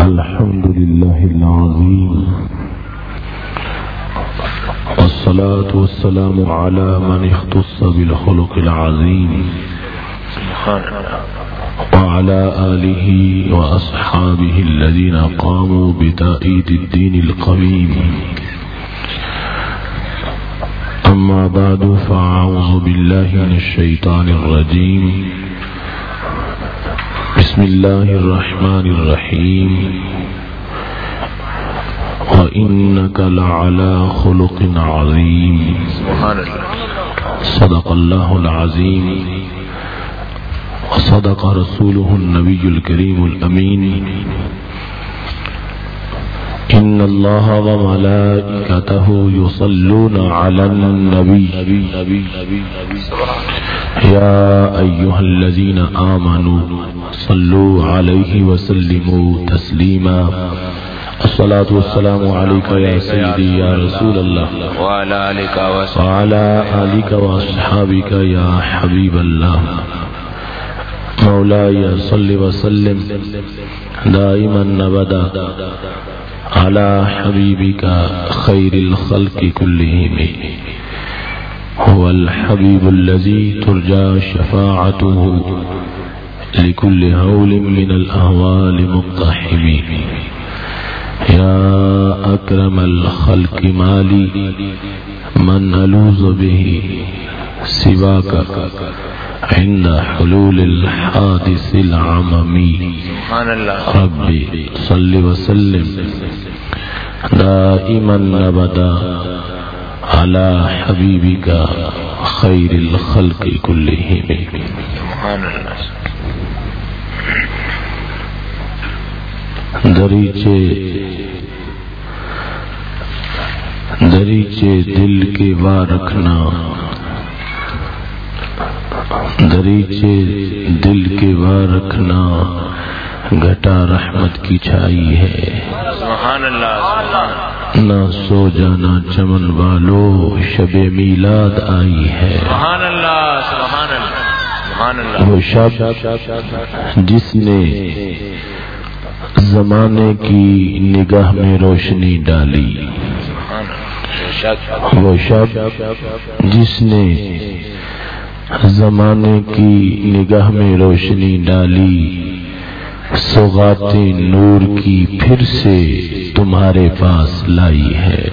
الحمد لله العظيم والصلاة والسلام على من اختص بالخلق العظيم وعلى آله وأصحابه الذين قاموا بتأييد الدين القويم. أما بعد فأعوذ بالله من الشيطان الرجيم. بسم الله الرحمن الرحيم. وإنك لعلى خلق عظيم. صدق الله العظيم وصدق رسوله النبي الكريم الأمين. إن الله وملائكته يصلون على النبي يا أيها الذين آمنوا صلوا عليه وسلموا تسليما. الصلاة والسلام عليك يا سيدي يا رسول الله وعلى آلك وأصحابك يا حبيب الله. مولاي صل وسلم دائما أبدا على حبيبك خير الخلق كلهم. هو الحبيب الذي ترجى شفاعته لكل هول من الأهوال مقتحم. يا أكرم الخلق مالي من ألوذ به سواك عند حلول الحادث العممي. ربي صل وسلم دائما أبدا على حبيبك خير الخلق كلهم. دریچے دل کے وا رکھنا، دریچے دل کے وا رکھنا، گھٹا رحمت کی چھائی ہے. سبحان اللہ. نہ سو جانا چمن والو، شب میلاد آئی ہے. سبحان اللہ. سبحان اللہ. سبحان اللہ. وہ شب جس نے زمانے کی نگاہ میں روشنی ڈالی، وہ شب جس نے زمانے کی نگاہ میں روشنی ڈالی، سوغات نور کی پھر سے تمہارے پاس لائی ہے.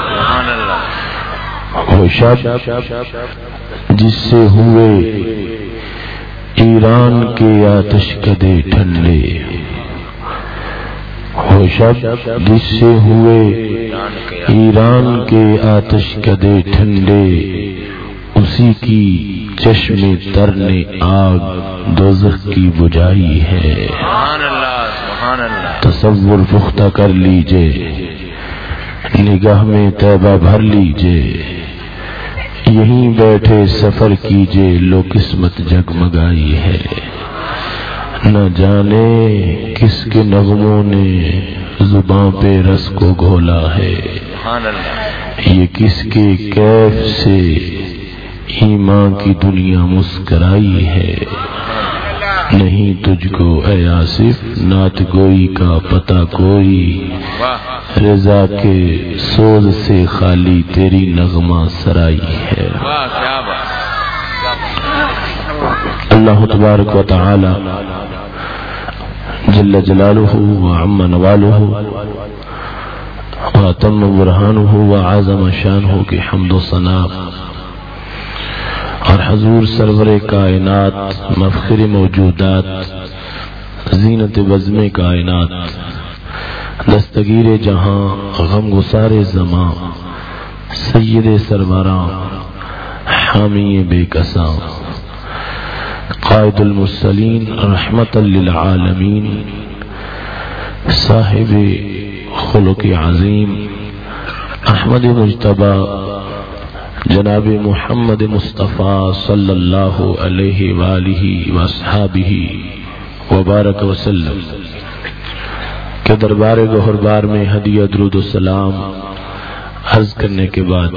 وہ شب جس سے ہوئے ایران کے آتش کدے ٹھنڈے، وہ شب جس سے ہوئے ایران کے آتش کدے ٹھنڈے، اسی کی چشم تر نے آگ دوزخ کی بجھائی ہے. تصور پختہ کر لیجئے، نگاہ میں طیبہ بھر لیجئے، یہیں بیٹھے سفر کیجئے، لو قسمت جگمگائی ہے. نہ جانے کس کے نغموں نے زباں پہ رس کو گھولا ہے، یہ کس کے کیف سے ایمان کی دنیا مسکرائی ہے. نہیں تجھ کو اے آصف نعت گوئی کا پتہ کوئی، رضا کے سوز سے خالی تیری نغمہ سرائی ہے. اللہ تبارک و تعالی جل جلالہ وعم نوالہ واتم برہانہ وعظم شانہ کی حمد و ثنا اور حضور سرور کائنات، مفخر موجودات، زینت بزم کائنات، دستگیر جہاں، غم گسار زماں، سید سروراں، حامی بے کساں، قائد المرسلین، رحمت للعالمین، صاحب خلق عظیم، احمد مجتبی جناب محمد مصطفیٰ صلی اللہ علیہ وآلہ وصحابہ وبارک وسلم کے دربار گہربار میں ہدیہ درود و سلام عرض کرنے کے بعد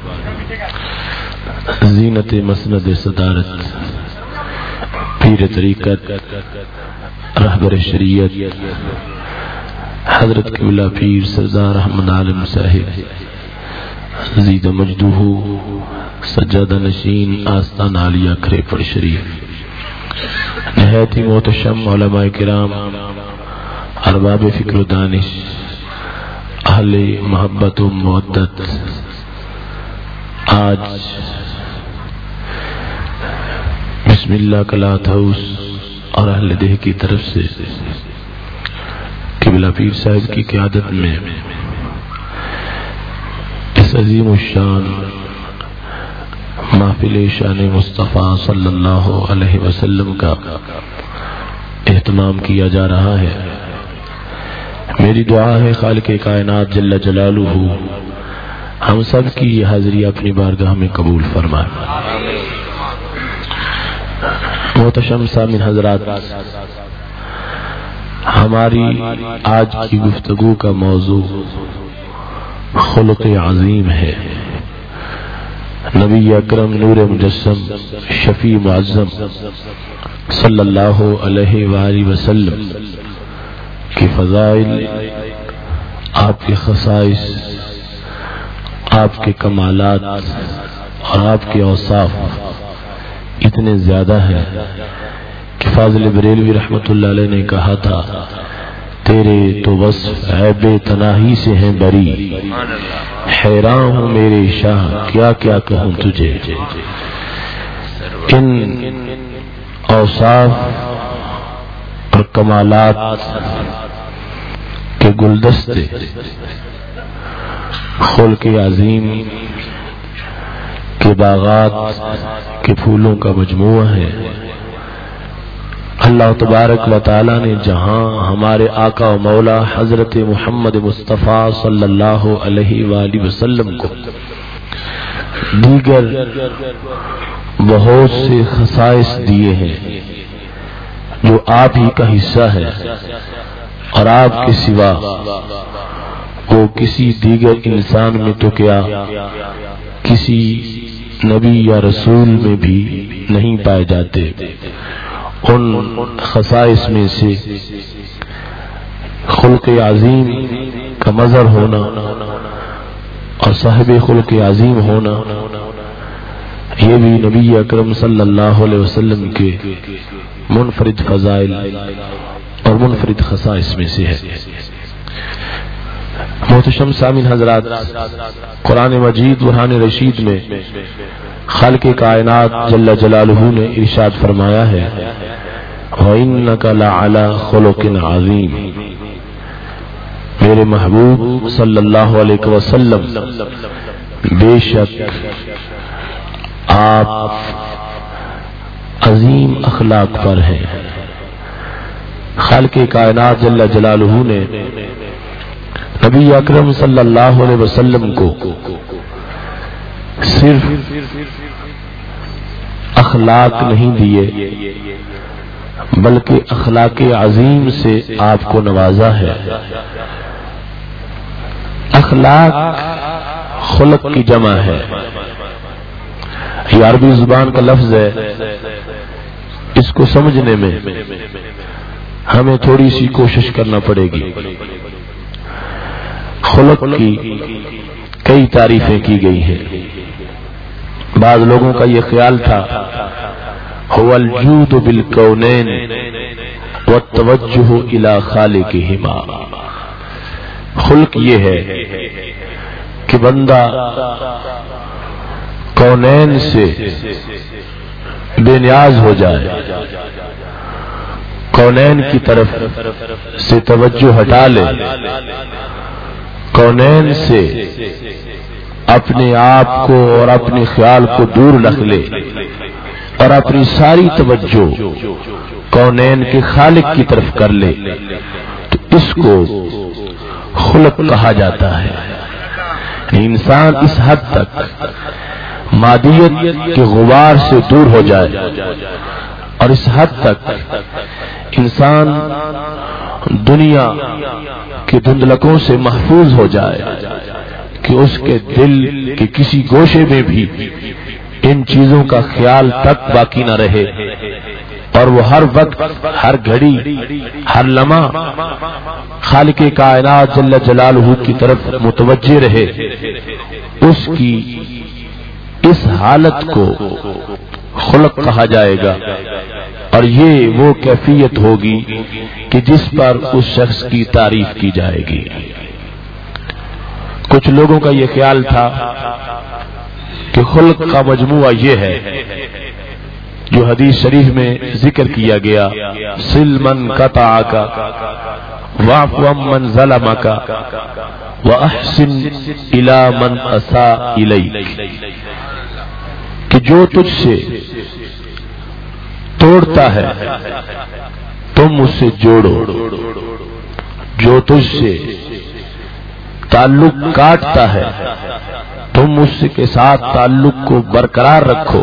زینت مسند صدارت پیر طریقت رہبر شریعت حضرت قبلہ پیر سردار احمد عالم صاحب زید مجدہ سجادہ نشین آستان عالیہ کھریپڑ شریف، نہایت ہی محتشم علماء کرام، ارباب فکر و دانش، اہل محبت و مودت، آج بسم اللہ کلات ہاؤس اور اہل دہ کی طرف سے قبلہ پیر صاحب کی قیادت میں اس عظیم الشان محفل شان مصطفیٰ صلی اللہ علیہ وسلم کا اہتمام کیا جا رہا ہے۔ میری دعا ہے خالق کائنات جل جلالہ ہم سب کی یہ حاضری اپنی بارگاہ میں قبول فرمائے۔ محتشم سامعین حضرات، ہماری آج کی گفتگو کا موضوع خلق عظیم ہے۔ نبی اکرم نور مجسم شفیع معظم صلی اللہ علیہ وآلہ وسلم کی فضائل، آپ کے خصائص، آپ کے کمالات اور آپ کے اوصاف اتنے زیادہ ہیں کہ فاضل بریلوی رحمت اللہ علیہ نے کہا تھا، تیرے تو وصف عیب تناہی سے ہیں بری، حیران ہوں میرے شاہ کیا کیا کہوں تجھے۔ ان اوصاف اور کمالات کے گلدستے خلق عظیم کے باغات کے پھولوں کا مجموعہ ہے۔ اللہ تبارک و تعالی نے جہاں ہمارے آقا و مولا حضرت محمد مصطفیٰ صلی اللہ علیہ وآلہ وسلم کو دیگر بہت سے خصائص دیے ہیں جو آپ ہی کا حصہ ہے، اور آپ کے سوا وہ کسی دیگر انسان میں تو کیا کسی نبی یا رسول میں بھی نہیں پائے جاتے۔ ان خصائص میں سے خلق عظیم کا مظہر ہونا اور صاحب خلق عظیم ہونا، یہ بھی نبی اکرم صلی اللہ علیہ وسلم کے منفرد فضائل اور منفرد خصائص میں سے ہے۔ محتشم سامعین حضرات، قرآن مجید برہان رشید میں خالق کائنات جل جلالہ نے ارشاد فرمایا ہے، وَإِنَّكَ لَعَلَى خُلُقٍ عَظِيمٍ، میرے محبوب صلی اللہ علیہ وسلم بے شک آپ عظیم اخلاق پر ہیں۔ خالق کائنات جل جلالہ نے نبی اکرم صلی اللہ علیہ وسلم کو صرف اخلاق نہیں دیے بلکہ اخلاق عظیم سے آپ کو نوازا ہے۔ اخلاق خلق کی جمع ہے، یہ عربی زبان کا لفظ ہے، اس کو سمجھنے میں ہمیں تھوڑی سی کوشش کرنا پڑے گی۔ خلق کی کئی تعریفیں کی گئی ہیں۔ بعض لوگوں کا یہ خیال تھا هو الجود بالکونین والتوجہ الی خالقہما، خلق یہ ہے کہ بندہ کونین سے بے نیاز ہو جائے، کونین کی طرف سے توجہ ہٹا لے، کونین سے اپنے آپ کو اور اپنے خیال کو دور رکھ لے اور اپنی ساری توجہ کونین کے خالق کی طرف کر لے، تو اس کو خلق کہا جاتا ہے۔ انسان اس حد تک مادیت کے غبار سے دور ہو جائے اور اس حد تک انسان دنیا کے دھندلکوں سے محفوظ ہو جائے کہ اس کے دل کے کسی گوشے میں بھی ان چیزوں کا خیال تک باقی نہ رہے، اور وہ ہر وقت، ہر گھڑی، ہر لمحہ خالق کائنات جل جلالہ کی طرف متوجہ رہے، اس کی اس حالت کو خلق کہا جائے گا، اور یہ وہ کیفیت ہوگی کہ جس پر اس شخص کی تعریف کی جائے گی۔ کچھ لوگوں کا یہ خیال تھا کہ خلق کا مجموعہ یہ ہے جو حدیث شریف میں ذکر کیا گیا، سل من قطعک واعف عمن ظلمک واحسن الی من اساء الیک، کہ جو تجھ سے توڑتا ہے تم اس سے جوڑو، جو تجھ سے تعلق کاٹتا ہے تم اس کے ساتھ تعلق کو برقرار رکھو،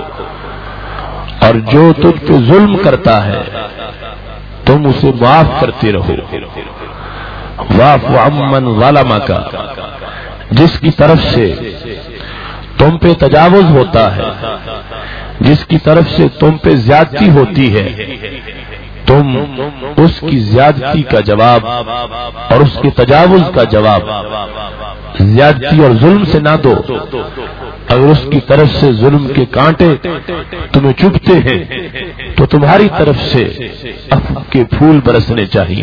اور جو تجھ پہ ظلم کرتا ہے تم اسے معاف کرتے رہو۔ واعف عمن ظلمک، جس کی طرف سے تم پہ تجاوز ہوتا ہے، جس کی طرف سے تم پہ زیادتی ہوتی ہے، تم اس کی زیادتی کا جواب اور اس کے تجاوز کا جواب زیادتی اور ظلم سے نہ دو۔ اگر اس کی طرف سے ظلم کے کانٹے تمہیں چبھتے ہیں تو تمہاری طرف سے عفو کے پھول برسنے چاہیے۔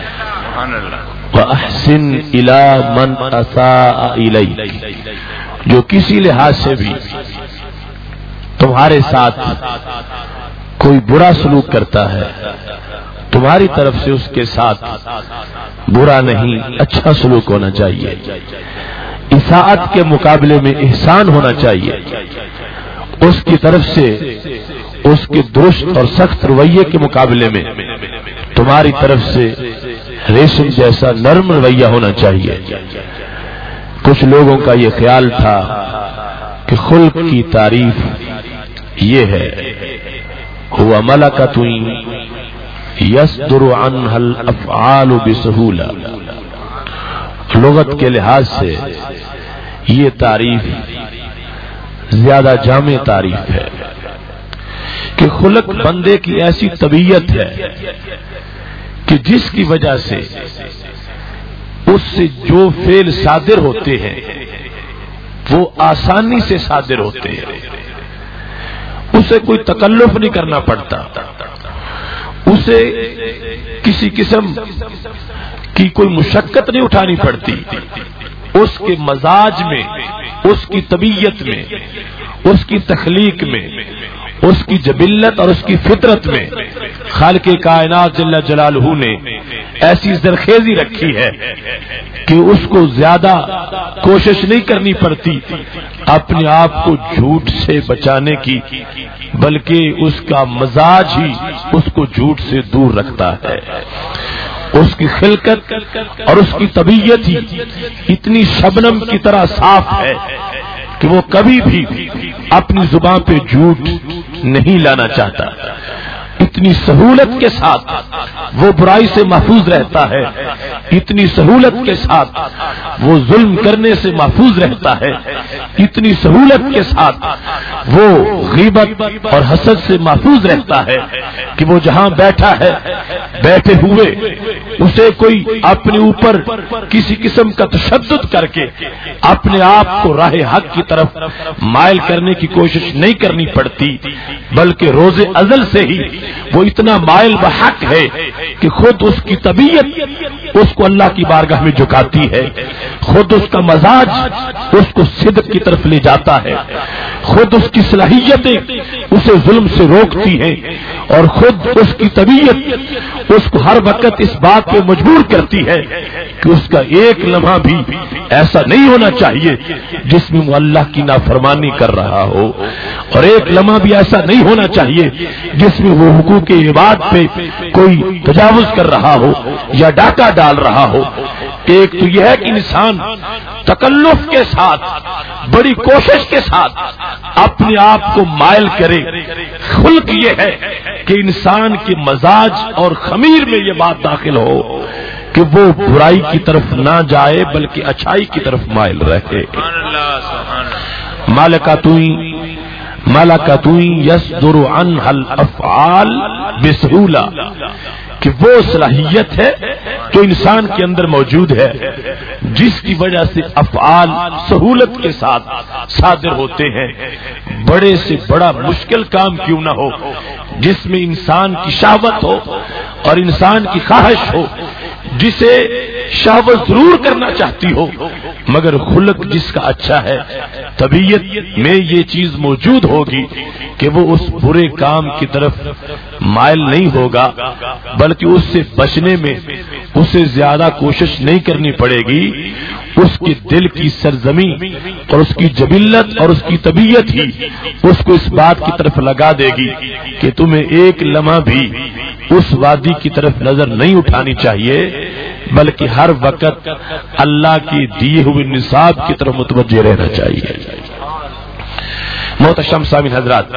وَأَحْسِنْ إِلَى مَنْ أَسَاءَ إِلَيْكَ، جو کسی لحاظ سے بھی تمہارے ساتھ کوئی برا سلوک کرتا ہے، تمہاری طرف سے اس کے ساتھ برا نہیں اچھا سلوک ہونا چاہیے، اساءت کے مقابلے میں احسان ہونا چاہیے، اس کی طرف سے اس کے درست اور سخت رویے کے مقابلے میں تمہاری طرف سے ریشم جیسا نرم رویہ ہونا چاہیے۔ کچھ لوگوں کا یہ خیال تھا کہ خلق کی تعریف یہ ہے، ہوا ملکۃ یصدر عنہا الافعال بسہولہ، لغت کے لحاظ سے یہ تعریف زیادہ جامع تعریف ہے کہ خلق بندے کی ایسی طبیعت ہے کہ جس کی وجہ سے اس سے جو فعل صادر ہوتے ہیں وہ آسانی سے صادر ہوتے ہیں، اسے کوئی تکلف نہیں کرنا پڑتا، اسے کسی قسم کی کوئی مشقت نہیں اٹھانی پڑتی، اس کے مزاج میں، اس کی طبیعت میں، اس کی تخلیق میں، اس کی جبلت اور اس کی فطرت میں خالق کائنات جل جلالہ نے ایسی زرخیزی رکھی ہے کہ اس کو زیادہ کوشش نہیں کرنی پڑتی اپنے آپ کو جھوٹ سے بچانے کی، بلکہ اس کا مزاج ہی اس کو جھوٹ سے دور رکھتا ہے۔ اس کی خلقت اور اس کی طبیعت ہی اتنی شبنم کی طرح صاف ہے کہ وہ کبھی بھی اپنی زبان پہ جھوٹ نہیں لانا چاہتا، اتنی سہولت کے ساتھ وہ برائی سے محفوظ رہتا ہے، اتنی سہولت کے ساتھ وہ ظلم کرنے سے محفوظ رہتا ہے، اتنی سہولت کے ساتھ وہ غیبت اور حسد سے محفوظ رہتا ہے کہ وہ جہاں بیٹھا ہے بیٹھے ہوئے اسے کوئی اپنے اوپر کسی قسم کا تشدد کر کے اپنے آپ کو راہ حق کی طرف مائل کرنے کی کوشش نہیں کرنی پڑتی، بلکہ روز ازل سے ہی وہ اتنا مائل بحق ہے کہ خود اس کی طبیعت اس کو اللہ کی بارگاہ میں جھکاتی ہے، خود اس کا مزاج اس کو صدق کی طرف لے جاتا ہے، خود اس کی صلاحیتیں اسے ظلم سے روکتی ہیں، اور خود اس کی طبیعت اس کو ہر وقت اس بات پہ مجبور کرتی ہے کہ اس کا ایک لمحہ بھی ایسا نہیں ہونا چاہیے جس میں وہ اللہ کی نافرمانی کر رہا ہو، اور ایک لمحہ بھی ایسا نہیں ہونا چاہیے جس میں وہ حقوق عباد پہ کوئی تجاوز کر رہا ہو یا ڈاکہ ڈال رہا ہو۔ ایک تو یہ ہے کہ انسان تکلف کے ساتھ، بڑی کوشش کے ساتھ اپنے آپ کو مائل کرے، خلق یہ ہے کہ انسان کے مزاج اور خمیر میں یہ بات داخل ہو کہ وہ برائی کی طرف نہ جائے بلکہ اچھائی کی طرف مائل رہے۔ مالکۃ ملکۃ یصدر عنها الافعال بسہولہ، کہ وہ صلاحیت ہے جو انسان کے اندر موجود ہے جس کی وجہ سے افعال سہولت کے ساتھ صادر ہوتے ہیں. بڑے سے بڑا مشکل کام کیوں نہ ہو، جس میں انسان کی شہوت ہو اور انسان کی خواہش ہو، جسے شہوت ضرور کرنا چاہتی ہو مگر خلق جس کا اچھا ہے، طبیعت میں یہ چیز موجود ہوگی کہ وہ اس برے کام کی طرف مائل نہیں ہوگا، بلکہ اس سے بچنے میں اسے زیادہ کوشش نہیں کرنی پڑے گی. اس کے دل کی سرزمی اور اس کی جبلت اور اس کی طبیعت ہی اس کو اس بات کی طرف لگا دے گی کہ تمہیں ایک لمحہ بھی اس وادی کی طرف نظر نہیں اٹھانی چاہیے، بلکہ ہر وقت اللہ کی دیے ہوئے نصاب کی طرف متوجہ رہنا چاہیے. محترم سامعین حضرات،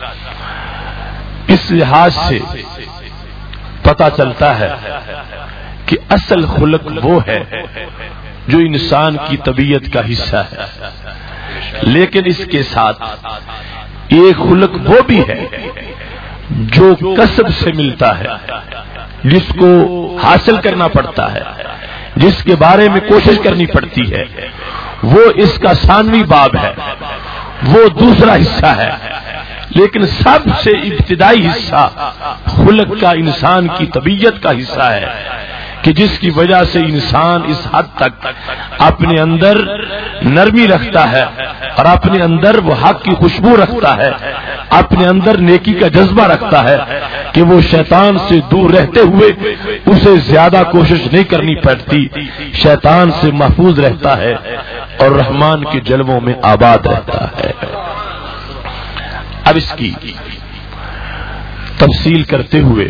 اس لحاظ سے پتہ چلتا ہے کہ اصل خلق وہ ہے جو انسان کی طبیعت کا حصہ ہے، لیکن اس کے ساتھ ایک خلق وہ بھی ہے جو کسب سے ملتا ہے، جس کو حاصل کرنا پڑتا ہے، جس کے بارے میں کوشش کرنی پڑتی ہے. وہ اس کا ثانوی باب ہے، وہ دوسرا حصہ ہے. لیکن سب سے ابتدائی حصہ خلق کا انسان کی طبیعت کا حصہ ہے کہ جس کی وجہ سے انسان اس حد تک اپنے اندر نرمی رکھتا ہے اور اپنے اندر وہ حق کی خوشبو رکھتا ہے، اپنے اندر نیکی کا جذبہ رکھتا ہے کہ وہ شیطان سے دور رہتے ہوئے اسے زیادہ کوشش نہیں کرنی پڑتی، شیطان سے محفوظ رہتا ہے اور رحمان کے جلووں میں آباد رہتا ہے. اب اس کی تفصیل کرتے ہوئے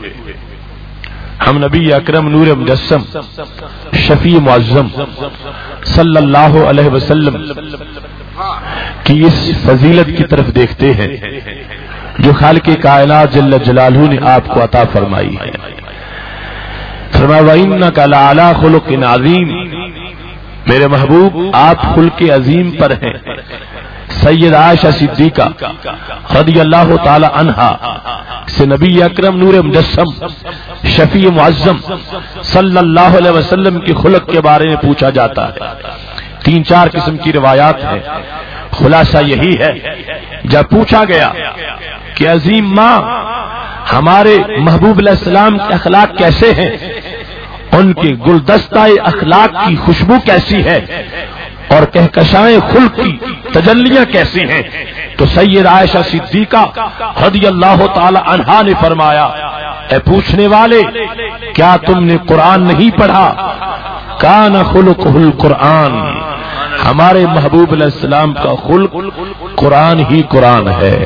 ہم نبی اکرم نور مجسم شفیع معظم صلی اللہ علیہ وسلم کی اس فضیلت کی طرف دیکھتے ہیں جو خالق کائنات جل جلالہ نے آپ کو عطا فرمائی ہے. فرمایا وَإِنَّكَ لَعَلَىٰ خُلُقٍ عَظِيمٍ، میرے محبوب آپ خلق عظیم پر ہیں. سید عائشہ صدیقہ رضی اللہ تعالی عنہا سے نبی اکرم نور مجسم شفیع معظم صلی اللہ علیہ وسلم کے خلق کے بارے میں پوچھا جاتا ہے. 3-4 قسم کی روایات ہیں. خلاصہ یہی ہے، جب پوچھا گیا کہ عظیم ماں ہمارے محبوب علیہ السلام کے اخلاق کیسے ہیں، ان کے گلدستہ اخلاق کی خوشبو کیسی ہے اور کہکشائیں خلق کی تجلیاں کیسی ہیں، تو سید عائشہ صدیقہ رضی اللہ تعالی عنہا نے فرمایا اے پوچھنے والے، کیا تم نے قرآن نہیں پڑھا؟ کان خلقہ القرآن، ہمارے محبوب علیہ السلام کا خلق قرآن ہی قرآن ہے.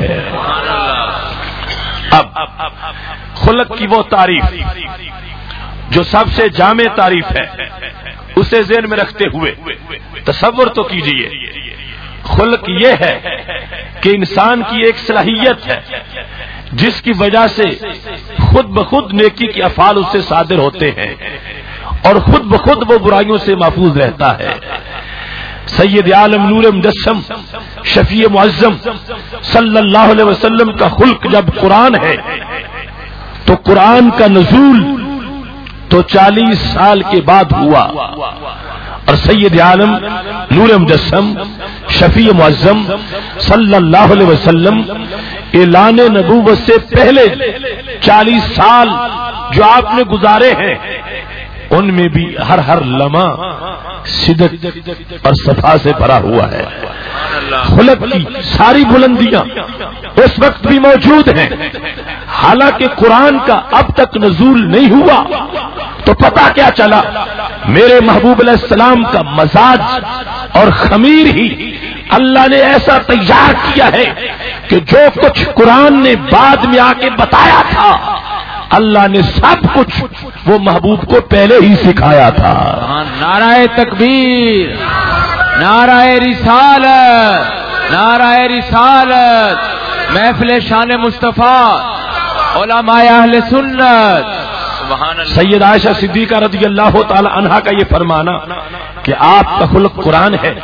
اب خلق کی وہ تعریف جو سب سے جامع تعریف ہے اسے ذہن میں رکھتے ہوئے تصور تو کیجئے، خلق یہ ہے کہ انسان کی ایک صلاحیت ہے جس کی وجہ سے خود بخود نیکی کے افعال اس سے صادر ہوتے ہیں اور خود بخود وہ برائیوں سے محفوظ رہتا ہے. سید عالم نور مجسم شفیع معظم صلی اللہ علیہ وسلم کا خلق جب قرآن ہے تو قرآن کا نزول تو 40 سال کے بعد ہوا، اور سید عالم نور مجسم شفیع معظم صلی اللہ علیہ وسلم اعلان نبوت سے پہلے 40 سال جو آپ نے گزارے ہیں ان میں بھی ہر لمحہ صدق اور صفا سے بھرا ہوا ہے. خلق کی ساری بلندیاں اس وقت بھی موجود ہیں، حالانکہ قرآن کا اب تک نزول نہیں ہوا. تو پتہ کیا چلا؟ میرے محبوب علیہ السلام کا مزاج اور خمیر ہی اللہ نے ایسا تیار کیا ہے کہ جو کچھ قرآن نے بعد میں آ کے بتایا تھا اللہ نے سب کچھ وہ محبوب کو پہلے ہی سکھایا تھا. نعرہ تکبیر، نعرہ رسالت، نعرہ رسالت، محفل شان مصطفیٰ، علماء اہل سنت. سید عائشہ صدیقہ رضی اللہ تعالی عنہا کا یہ فرمانا کہ آپ کا خلق قرآن ہے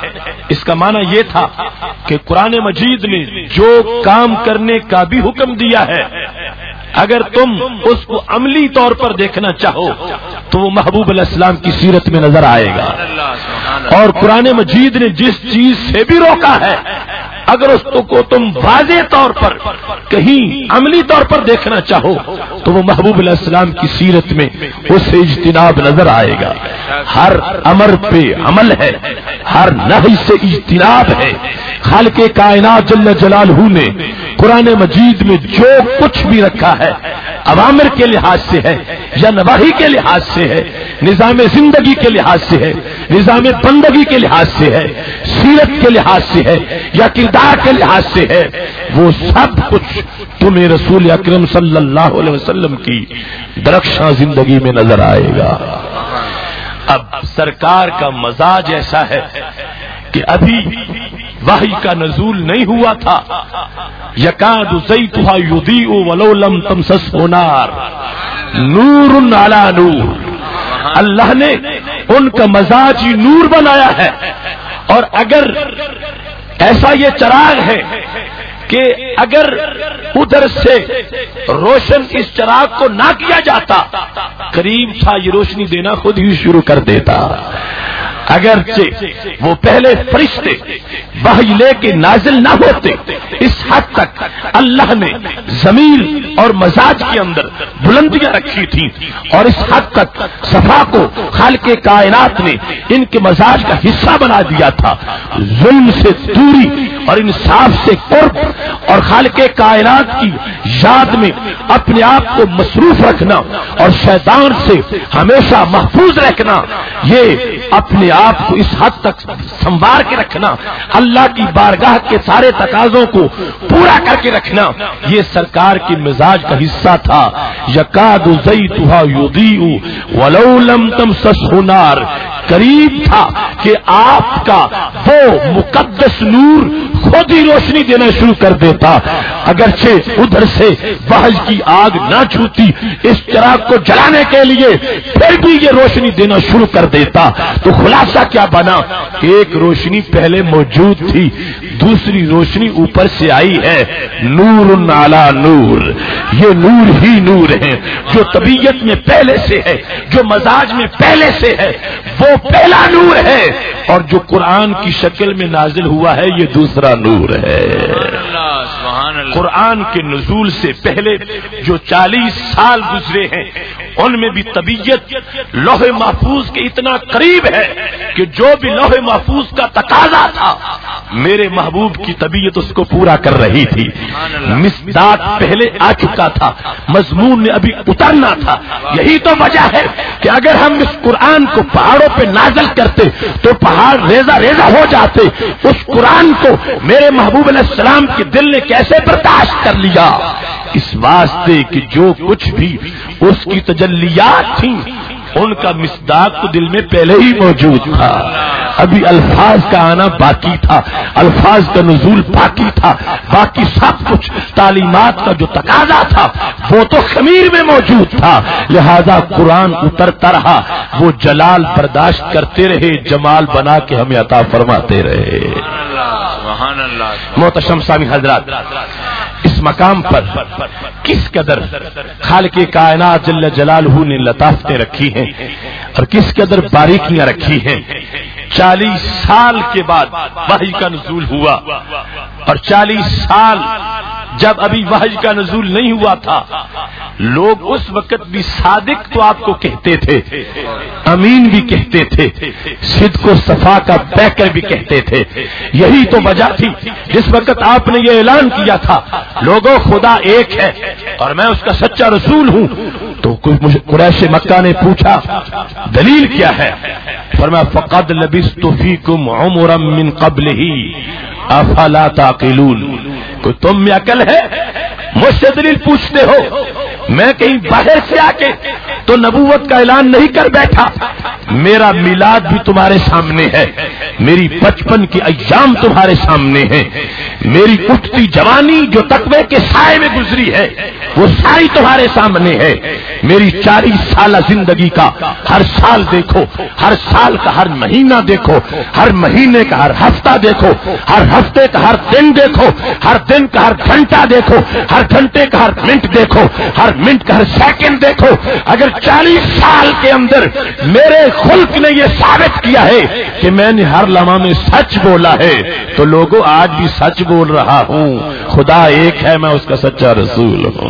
اس کا معنی یہ تھا کہ قرآن مجید نے جو کام کرنے کا بھی حکم دیا ہے اگر تم اس کو عملی طور پر دیکھنا چاہو تو وہ محبوب علیہ السلام کی سیرت میں نظر آئے گا. اور قرآن مجید نے جس چیز سے بھی روکا ہے اگر اس کو تم واضح طور پر کہیں عملی طور پر دیکھنا چاہو تو وہ محبوب علیہ السلام کی سیرت میں اس سے اجتناب نظر آئے گا. ہر امر پہ عمل ہے، ہر نہی سے اجتناب ہے. خالق کائنات جل جلالہ نے قرآن مجید میں جو کچھ بھی رکھا ہے اوامر کے لحاظ سے ہے یا نواہی کے لحاظ سے ہے، نظام زندگی کے لحاظ سے ہے، نظام بندگی کے لحاظ سے ہے، سیرت کے لحاظ سے ہے یا کردار کے لحاظ سے ہے، وہ سب کچھ تمہیں رسول اکرم صلی اللہ علیہ وسلم کی درخشاں زندگی میں نظر آئے گا. اب سرکار کا مزاج ایسا ہے کہ ابھی وحی کا نزول نہیں ہوا تھا. یکاد زیتھا یضیء ولو لم تمسسہ نار نور علی نور. اللہ نے ان کا مزاج ہی نور بنایا ہے. اور اگر ایسا یہ چراغ ہے کہ اگر ادھر سے روشن اس چراغ کو نہ کیا جاتا قریب تھا یہ روشنی دینا خود ہی شروع کر دیتا. اگرچہ وہ پہلے فرشتے وحی لے کے نازل نہ ہوتے، اس حد تک اللہ نے ضمیر اور مزاج کے اندر بلندیاں رکھی تھیں اور اس حد تک صفا کو خالق کائنات نے ان کے مزاج کا حصہ بنا دیا تھا. ظلم سے دوری اور انصاف سے قرب اور خالق کائنات کی یاد میں اپنے آپ کو مصروف رکھنا اور شیطان سے ہمیشہ محفوظ رکھنا، یہ اپنے آپ کو اس حد تک سنوار کے رکھنا، اللہ کی بارگاہ کے سارے تقاضوں کو پورا کر کے رکھنا، یہ سرکار کی مزاج کا حصہ تھا. یکاد زیتھا یضیء ولو لم تمسسہ نار. قریب تھا کہ آپ کا وہ مقدس نور خود ہی روشنی دینا شروع کر دیتا. اگرچہ ادھر سے وحی کی آگ نہ چھوتی اس چراغ کو جلانے کے لیے پھر بھی یہ روشنی دینا شروع کر دیتا. تو خلاصہ کیا بنا؟ ایک روشنی پہلے موجود تھی، دوسری روشنی اوپر سے آئی ہے. نور علی نور. یہ نور ہی نور ہے جو طبیعت میں پہلے سے ہے، جو مزاج میں پہلے سے ہے، وہ پہلا نور ہے. اور جو قرآن کی شکل میں نازل ہوا ہے یہ دوسرا نور ہے. قرآن کے نزول سے پہلے جو 40 سال گزرے ہیں ان میں بھی طبیعت لوح محفوظ کے اتنا قریب ہے کہ جو بھی لوح محفوظ کا تقاضا تھا میرے محبوب کی طبیعت اس کو پورا کر رہی تھی. مصداق پہلے آ چکا تھا، مضمون نے ابھی اترنا تھا. یہی تو وجہ ہے کہ اگر ہم اس قرآن کو پہاڑوں پہ نازل کرتے تو پہاڑ ریزہ ریزہ ہو جاتے. اس قرآن کو میرے محبوب علیہ السلام کے دل نے کیسے برداشت کر لیا؟ اس واسطے کہ جو کچھ بھی اس کی تجلیات تھیں ان کا مصداق تو دل میں پہلے ہی موجود تھا. ابھی الفاظ کا آنا باقی تھا، الفاظ کا نزول باقی تھا، باقی سب کچھ تعلیمات کا جو تقاضا تھا وہ تو خمیر میں موجود تھا. لہذا قرآن اترتا رہا، وہ جلال برداشت کرتے رہے، جمال بنا کے ہمیں عطا فرماتے رہے. محترم سامعین حضرات، اس مقام پر کس قدر خالق کائنات جل جلالہ نے لطافتیں رکھی ہیں اور کس قدر باریکیاں رکھی ہیں. 40 سال کے بعد وحی کا نزول ہوا اور 40 سال جب ابھی وحی کا نزول نہیں ہوا تھا لوگ اس وقت بھی صادق تو آپ کو کہتے تھے، امین بھی کہتے تھے، صدق و صفا کا پیکر بھی کہتے تھے. یہی تو وجہ تھی جس وقت آپ نے یہ اعلان کیا تھا لوگوں خدا ایک ہے اور میں اس کا سچا رسول ہوں. تو قریش مکہ نے پوچھا دلیل کیا ہے؟ فرمایا فقد لبثت فیکم عمرا من قبلہ افلا تعقلون. کوئی تم میں عقل ہے؟ مجھ سے دلیل پوچھتے ہو؟ میں کہیں باہر سے آ کے تو نبوت کا اعلان نہیں کر بیٹھا. میرا میلاد بھی تمہارے سامنے ہے, میری بچپن کے ایام تمہارے سامنے ہیں, میری اٹھتی جوانی جو تقوی کے سائے میں گزری ہے وہ ساری تمہارے سامنے ہے. میری 40 سالہ زندگی کا ہر سال دیکھو, ہر سال کا ہر مہینہ دیکھو, ہر مہینے کا ہر ہفتہ دیکھو, ہر ہفتے کا ہر دن دیکھو, ہر دن کا ہر گھنٹہ دیکھو, ہر گھنٹے کا ہر منٹ دیکھو, ہر منٹ کا ہر سیکنڈ دیکھو. اگر 40 سال کے اندر میرے خلق نے یہ ثابت کیا ہے کہ میں نے ہر لمحہ میں سچ بولا ہے تو لوگوں آج بھی سچ بول رہا ہوں. خدا ایک ہے, میں اس کا سچا رسول ہوں.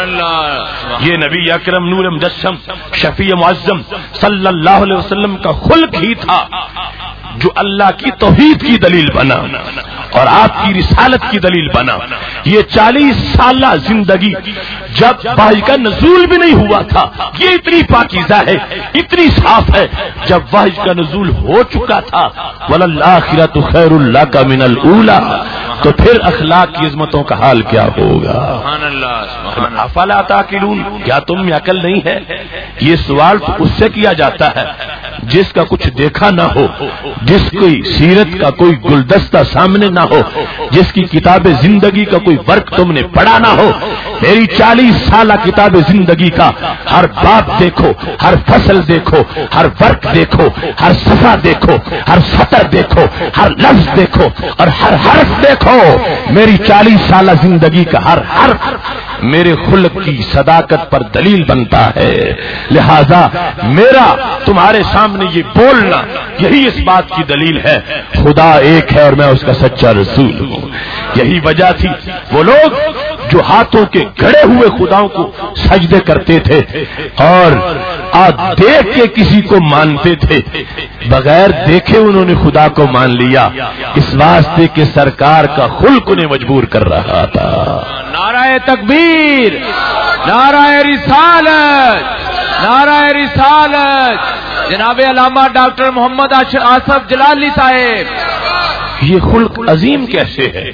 یہ نبی اکرم نور مجسم شفیع معظم صلی اللہ علیہ وسلم کا خلق ہی تھا جو اللہ کی توحید کی دلیل بنا اور آپ کی رسالت کی دلیل بنا. یہ 40 سالہ زندگی جب وحی کا نزول بھی نہیں ہوا تھا, یہ اتنی پاکیزہ ہے, اتنی صاف ہے. جب وحی کا نزول ہو چکا تھا وَلَلْآخِرَةُ خَيْرٌ لَكَ مِنَ الْأُولَىٰ, تو پھر اخلاق کی عظمتوں کا حال کیا ہوگا. افلا تعقلون, کیا تم میں عقل نہیں ہے؟ یہ سوال تو اس سے کیا جاتا ہے جس کا کچھ دیکھا نہ ہو, جس کی سیرت کا کوئی گلدستہ سامنے نہ ہو, جس کی کتاب زندگی کا کوئی ورق تم نے پڑھا نہ ہو. میری 40 سالہ کتاب زندگی کا ہر باب دیکھو, ہر فصل دیکھو, ہر ورق دیکھو, ہر صفحہ دیکھو, ہر سطر دیکھو, ہر لفظ دیکھو اور ہر حرف دیکھو. میری 40 سالہ زندگی کا ہر حرف میرے خلق کی صداقت پر دلیل بنتا ہے. لہذا میرا تمہارے سامنے یہ بولنا یہی اس بات کی دلیل ہے خدا ایک ہے اور میں اس کا سچا رسول ہوں. یہی وجہ تھی وہ لوگ جو ہاتھوں کے گھڑے ہوئے خداؤں کو سجدے کرتے تھے اور دیکھ کے کسی کو مانتے تھے, بغیر دیکھے انہوں نے خدا کو مان لیا, اس واسطے کہ سرکار کا خلق انہیں مجبور کر رہا تھا. نعرہ تکبیر, نعرہ رسالت, نعرہ رسالت. جناب علامہ ڈاکٹر محمد آصف جلالی صاحب. یہ خلق عظیم کیسے ہے؟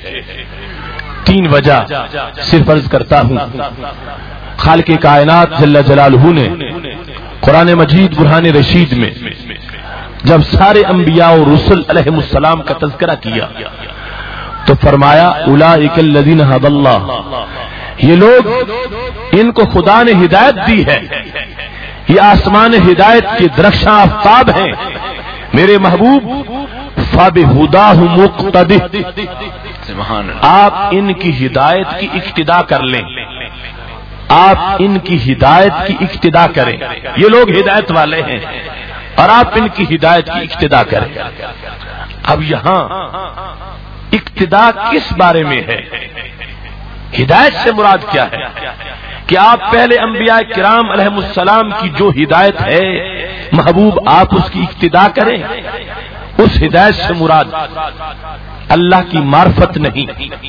3 وجہ صرف عرض کرتا ہوں. خالق کائنات جل جلالہ نے قرآن مجید برہان رشید میں جب سارے انبیاء اور رسل علیہم السلام کا تذکرہ کیا تو فرمایا اولئک الذین ھدی اللہ, یہ لوگ ان کو خدا نے ہدایت دی ہے, یہ آسمان ہدایت کے درخشاں آفتاب ہیں. میرے محبوب فبہداہ مقتدی, آپ ان کی ہدایت کی اقتدا کر لیں, آپ ان کی ہدایت کی اقتدا کریں. یہ لوگ ہدایت والے ہیں اور آپ ان کی ہدایت کی اقتدا کریں. اب یہاں اقتدا کس بارے میں ہے؟ ہدایت سے مراد کیا ہے؟ کہ آپ پہلے انبیاء کرام علیہم السلام کی جو ہدایت ہے محبوب آپ اس کی اقتدا کریں. اس ہدایت سے مراد اللہ کی معرفت نہیں,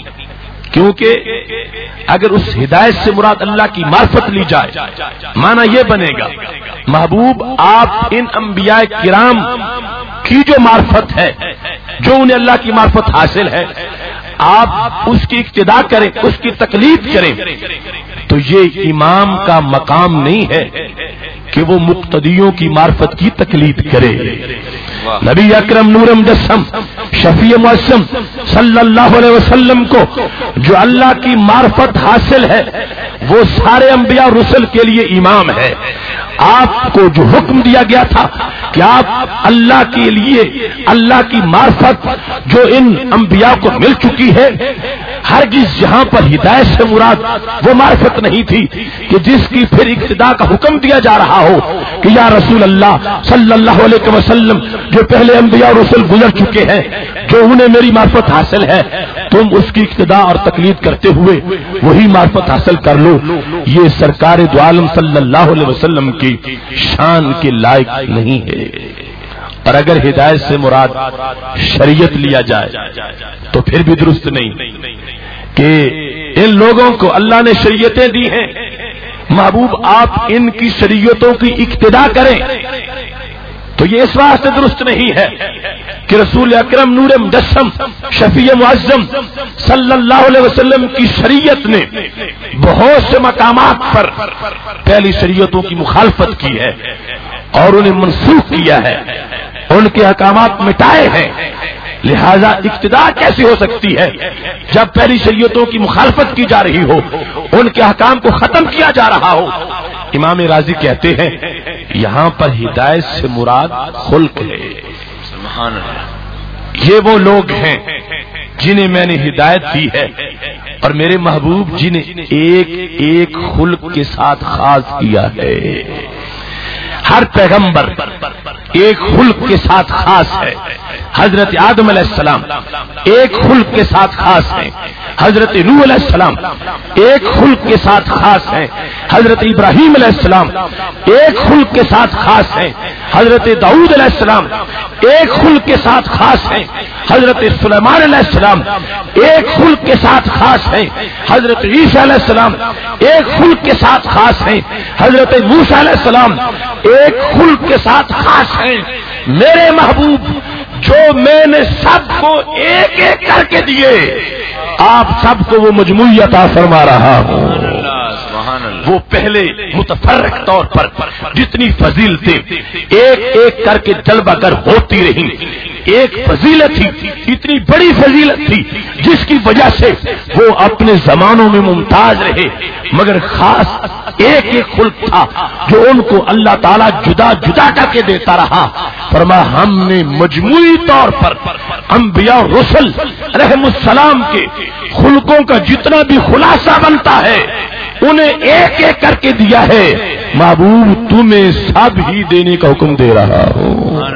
کیونکہ اگر اس ہدایت سے مراد اللہ کی معرفت لی جائے معنی یہ بنے گا محبوب آپ ان انبیاء کرام کی جو معرفت ہے, جو انہیں اللہ کی معرفت حاصل ہے, آپ اس کی اقتدا کریں, اس کی تقلید کریں. تو یہ امام کا مقام نہیں ہے کہ وہ مقتدیوں کی معرفت کی تقلید کرے. نبی اکرم نور مجسم شفیع معظم صلی اللہ علیہ وسلم کو جو اللہ کی معرفت حاصل ہے وہ سارے انبیاء رسل کے لیے امام ہے. آپ کو جو حکم دیا گیا تھا کہ آپ اللہ کے لیے اللہ کی معرفت جو ان انبیاء کو مل چکی ہے, ہرگز جہاں پر ہدایت سے مراد وہ معرفت نہیں تھی کہ جس کی پھر اقتدا کا حکم دیا جا رہا ہو کہ یا رسول اللہ صلی اللہ علیہ وسلم جو پہلے انبیاء اور رسل گزر چکے ہیں جو انہیں میری معرفت حاصل ہے, تم اس کی اقتدا اور تقلید کرتے ہوئے وہی معرفت حاصل کر لو. یہ سرکار دو عالم صلی اللہ علیہ وسلم کی شان کے لائق نہیں ہے. اور اگر ہدایت سے مراد شریعت لیا جائے تو پھر بھی درست نہیں کہ ان لوگوں کو اللہ نے شریعتیں دی ہیں, محبوب آپ ان کی شریعتوں کی اقتدا کریں. تو یہ اس واسطے درست نہیں ہے کہ رسول اکرم نور مجسم شفیع معظم صلی اللہ علیہ وسلم کی شریعت نے بہت سے مقامات پر پہلی شریعتوں کی مخالفت کی ہے اور انہیں منسوخ کیا ہے، ان کے احکامات مٹائے ہیں، لہذا اقتداء کیسی ہو سکتی ہے جب پہلی شریعتوں کی مخالفت کی جا رہی ہو، ان کے احکام کو ختم کیا جا رہا ہو۔ امام راضی کہتے ہیں یہاں پر ہدایت سے مراد خلق ہے۔ سبحان اللہ۔ یہ وہ لوگ ہیں جنہیں میں نے ہدایت دی ہے اور میرے محبوب جنہیں ایک ایک خلق کے ساتھ خاص کیا ہے۔ ہر پیغمبر ایک خلق کے ساتھ خاص ہے۔ حضرت آدم علیہ السلام ایک خلق کے ساتھ خاص ہیں، حضرت نوح علیہ السلام ایک خلق کے ساتھ خاص ہیں، حضرت ابراہیم علیہ السلام ایک خلق کے ساتھ خاص ہیں، حضرت داؤد علیہ السلام ایک خلق کے ساتھ خاص ہیں، حضرت سلیمان علیہ السلام ایک خلق کے ساتھ خاص ہیں، حضرت عیسیٰ علیہ السلام ایک خلق کے ساتھ خاص ہیں، حضرت موسیٰ علیہ السلام ایک خلق کے ساتھ خاص ہیں۔ میرے محبوب جو میں نے سب کو ایک ایک کر کے دیے، آپ سب کو وہ مجموعی عطا فرما رہا ہوں۔ وہ پہلے متفرق طور پر جتنی فضیلتیں ایک ایک کر کے جلوہ گر ہوتی رہی، ایک فضیلت تھی، اتنی بڑی فضیلت تھی جس کی وجہ سے وہ اپنے زمانوں میں ممتاز رہے، مگر خاص ایک ایک خلق تھا جو ان کو اللہ تعالیٰ جدا جدا کر کے دیتا رہا۔ فرمایا ہم نے مجموعی طور پر انبیاء اور رسل رحم السلام کے خلقوں کا جتنا بھی خلاصہ بنتا ہے انہیں ایک ایک کر کے دیا ہے۔ محبوب تمہیں سب ہی دینے کا حکم دے رہا ہوں۔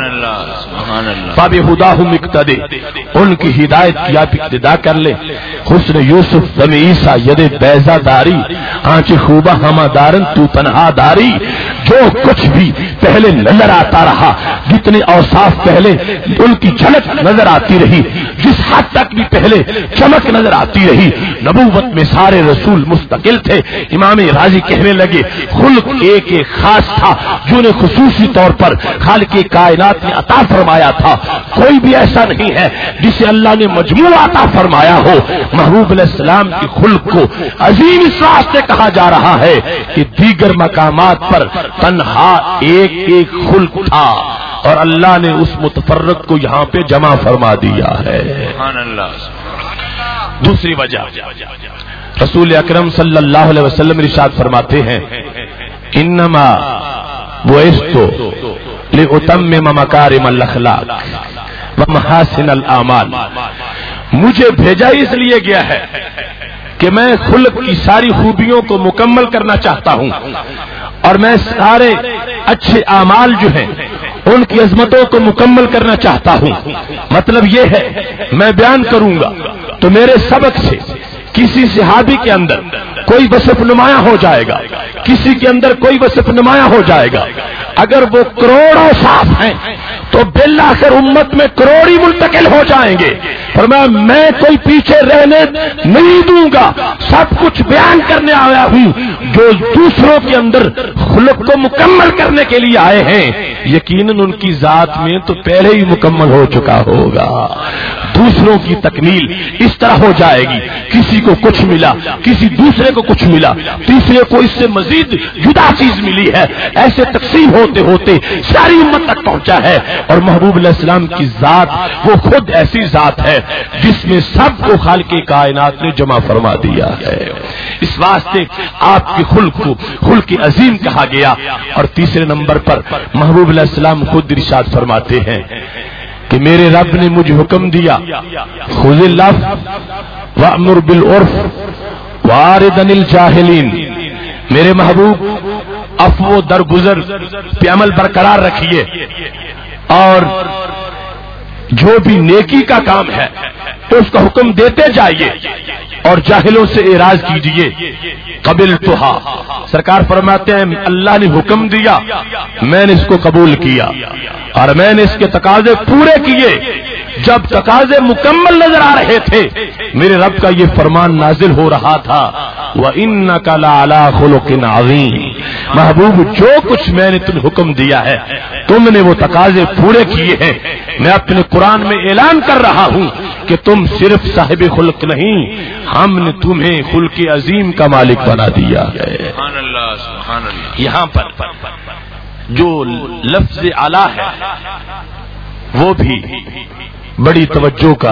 باب خدا ہوں اقتدے، ان کی ہدایت کی آپ اقتدا کر لے۔ حسن یوسف دم عیسیٰ ید بیضا داری، آنچ خوبہ ہما دارن تو تنہا داری۔ جو کچھ بھی پہلے نظر آتا رہا، جتنے اوصاف پہلے ان کی جھلک نظر آتی رہی، جس حد تک بھی پہلے چمک نظر آتی رہی، نبوت میں سارے رسول مستقل تھے۔ امام راضی کہنے لگے خلق ایک ایک خاص تھا جو نے خصوصی طور پر خالق کائنات نے عطا فرمایا تھا۔ کوئی بھی ایسا نہیں ہے جسے اللہ نے مجموعہ عطا فرمایا ہو۔ محبوب علیہ السلام کی خلق کو عظیم اس واسطے کہا جا رہا ہے کہ دیگر مقامات پر تنہا ایک ایک خلق تھا اور اللہ نے اس متفرق کو یہاں پہ جمع فرما دیا ہے۔ سبحان اللہ۔ دوسری وجہ رسول اکرم صلی اللہ علیہ وسلم ارشاد فرماتے ہیں انما بعثت لأتمم مکارم الاخلاق ومحاسن الاعمال، مجھے بھیجا اس لیے گیا ہے کہ میں خلق کی ساری خوبیوں کو مکمل کرنا چاہتا ہوں اور میں سارے اچھے اعمال جو ہیں ان کی عظمتوں کو مکمل کرنا چاہتا ہوں۔ مطلب یہ ہے میں بیان کروں گا تو میرے سبق سے کسی صحابی کے اندر کوئی وصف نمایاں ہو جائے گا، کسی کے اندر کوئی وصف نمایاں ہو جائے گا۔ اگر وہ کروڑوں صاف ہیں تو بالآخر امت میں کروڑی منتقل ہو جائیں گے۔ فرمایا میں کوئی پیچھے رہنے نہیں دوں گا، سب کچھ بیان کرنے آیا ہوں۔ جو دوسروں کے اندر خلق کو مکمل کرنے کے لیے آئے ہیں یقیناً ان کی ذات میں تو پہلے ہی مکمل ہو چکا ہوگا۔ دوسروں کی تکمیل اس طرح ہو جائے گی، کسی کو کچھ ملا، کسی دوسرے کو کچھ ملا، تیسرے کو اس سے مزید جدا چیز ملی ہے، ایسے تقسیم ہوتے ہوتے ساری امت تک پہنچا ہے۔ اور محبوب علیہ السلام کی ذات وہ خود ایسی ذات ہے جس میں سب کو خالق کائنات نے جمع فرما دیا ہے۔ اس واسطے آپ کی خلق کو خلق عظیم کہا گیا۔ اور تیسرے نمبر پر محبوب علیہ السلام خود ارشاد فرماتے ہیں کہ میرے رب نے مجھے حکم دیا خذ العفو وامر بالعرف وارد عن الجاہلین، میرے محبوب عفو درگزر پہ عمل برقرار رکھیے اور جو بھی نیکی کا کام ہے اس کا حکم دیتے جائیے اور جاہلوں سے اعراض کیجیے۔ قبلتھا، سرکار فرماتے ہیں اللہ نے حکم دیا میں نے اس کو قبول کیا اور میں نے اس کے تقاضے پورے کیے۔ جب تقاضے مکمل نظر آ رہے تھے میرے رب کا یہ فرمان نازل ہو رہا تھا وَإِنَّكَ لَعَلَىٰ خُلُقٍ عَظِيمٍ محبوب جو کچھ میں نے تمہیں حکم دیا ہے تم نے وہ تقاضے پورے کیے ہیں. میں اپنے قرآن میں اعلان کر رہا ہوں کہ تم صرف صاحب خلق نہیں ہم نے تمہیں خلق عظیم کا مالک بنا دیا ہے. سبحان اللہ سبحان اللہ. یہاں پر جو لفظ اعلیٰ ہے وہ بھی بڑی توجہ کا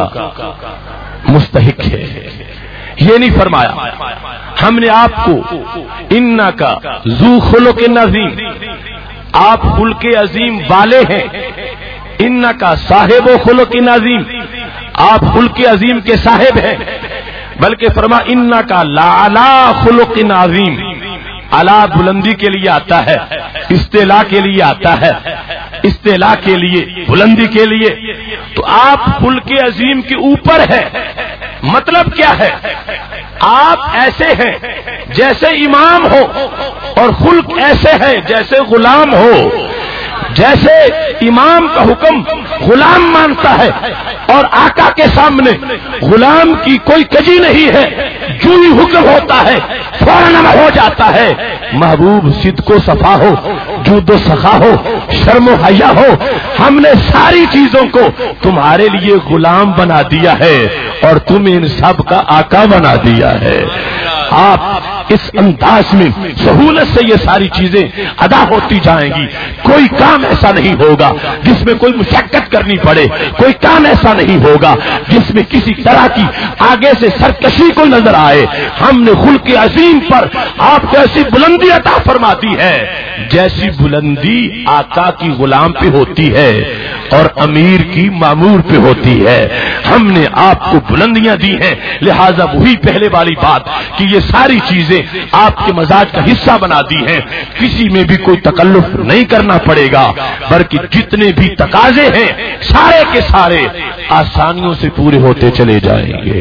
مستحق ہے. یہ نہیں فرمایا ہم نے آپ کو انکا ذو خلق عظیم آپ خلق عظیم والے ہیں انکا صاحب خلق عظیم آپ خلق عظیم کے صاحب ہیں بلکہ فرما انکا لعلی خلق عظیم. اعلی بلندی کے لیے آتا ہے استعلاء کے لیے آتا ہے استعلاء کے لیے بلندی کے لیے تو آپ خلق عظیم کے اوپر ہے. مطلب کیا ہے آپ ایسے ہیں جیسے امام ہو اور خلق ایسے ہے جیسے غلام ہو. جیسے امام کا حکم غلام مانتا ہے اور آقا کے سامنے غلام کی کوئی کجی نہیں ہے جو ہی حکم ہوتا ہے فوراً ہو جاتا ہے. محبوب صدق و صفا ہو جود و سخا ہو شرم و حیا ہو ہم نے ساری چیزوں کو تمہارے لیے غلام بنا دیا ہے اور تم ان سب کا آقا بنا دیا ہے. آپ اس انداز میں سہولت سے یہ ساری چیزیں ادا ہوتی جائیں گی. کوئی کام ایسا نہیں ہوگا جس میں کوئی مشقت کرنی پڑے کوئی کام ایسا نہیں ہوگا جس میں کسی طرح کی آگے سے سرکشی کو نظر آئے. ہم نے خلق عظیم پر آپ کو ایسی بلندی عطا فرما دی ہے جیسی بلندی آقا کی غلام پہ ہوتی ہے اور امیر کی مامور پہ ہوتی ہے. ہم نے آپ کو بلندیاں دی ہیں لہذا وہی پہلے والی بات کہ یہ ساری چیزیں آپ کے مزاج کا حصہ بنا دی ہیں. کسی میں بھی کوئی تکلف نہیں کرنا پڑے گا بلکہ جتنے بھی تقاضے ہیں سارے کے سارے آسانیوں سے پورے ہوتے چلے جائیں گے.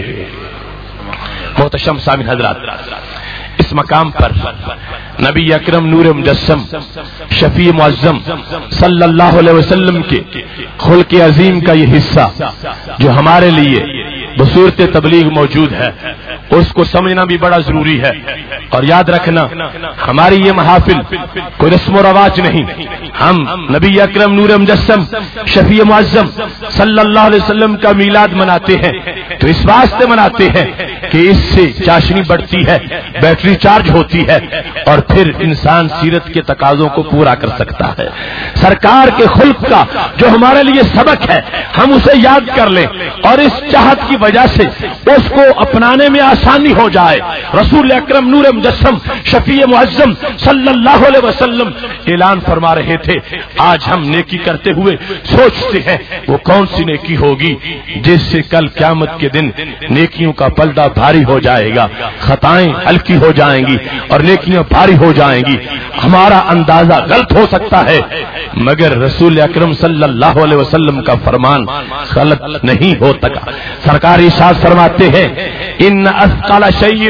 محتشم سامعین حضرات اس مقام پر نبی اکرم نور مجسم شفیع معظم صلی اللہ علیہ وسلم کے خلق عظیم کا یہ حصہ جو ہمارے لیے بصورت تبلیغ موجود ہے اس کو سمجھنا بھی بڑا ضروری ہے. اور یاد رکھنا ہماری یہ محافل کوئی رسم و رواج نہیں. ہم نبی اکرم نور مجسم شفیع معظم صلی اللہ علیہ وسلم کا میلاد مناتے ہیں تو اس واسطے مناتے ہیں کہ اس سے چاشنی بڑھتی ہے بیٹری چارج ہوتی ہے اور پھر انسان سیرت کے تقاضوں کو پورا کر سکتا ہے. سرکار کے خلق کا جو ہمارے لیے سبق ہے ہم اسے یاد کر لیں اور اس چاہت کی وجہ سے اس کو اپنانے میں آسانی ہو جائے. رسول اکرم نور مجسم شفیع معظم صلی اللہ علیہ وسلم اعلان فرما رہے تھے آج ہم نیکی کرتے ہوئے سوچتے ہیں وہ کون سی نیکی ہوگی جس سے کل قیامت کے دن نیکیوں کا پلڑا بھاری ہو جائے گا خطائیں ہلکی ہو جائیں گی اور نیکیاں بھاری ہو جائیں گی. ہمارا اندازہ غلط ہو سکتا ہے مگر رسول اکرم صلی اللہ علیہ وسلم کا فرمان غلط نہیں ہو سکا. سرکار ارشاد فرماتے ہیں ان اثقل شیء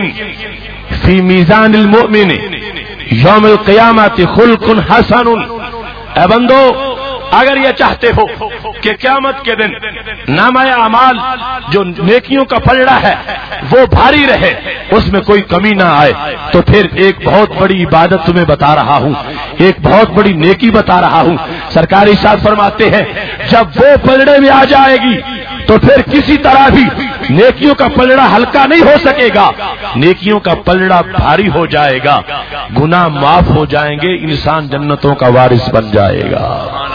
فی میزان المؤمن یوم القیامت خلق حسن. اے بندو اگر یہ چاہتے ہو کہ قیامت کے دن نامہ اعمال جو نیکیوں کا پلڑا ہے وہ بھاری رہے اس میں کوئی کمی نہ آئے تو پھر ایک بہت بڑی عبادت تمہیں بتا رہا ہوں ایک بہت بڑی نیکی بتا رہا ہوں. سرکار ارشاد فرماتے ہیں جب وہ پلڑے میں آ جائے گی تو پھر کسی طرح بھی نیکیوں کا پلڑا ہلکا نہیں ہو سکے گا. نیکیوں کا پلڑا بھاری ہو جائے گا گناہ معاف ہو جائیں گے انسان جنتوں کا وارث بن جائے گا.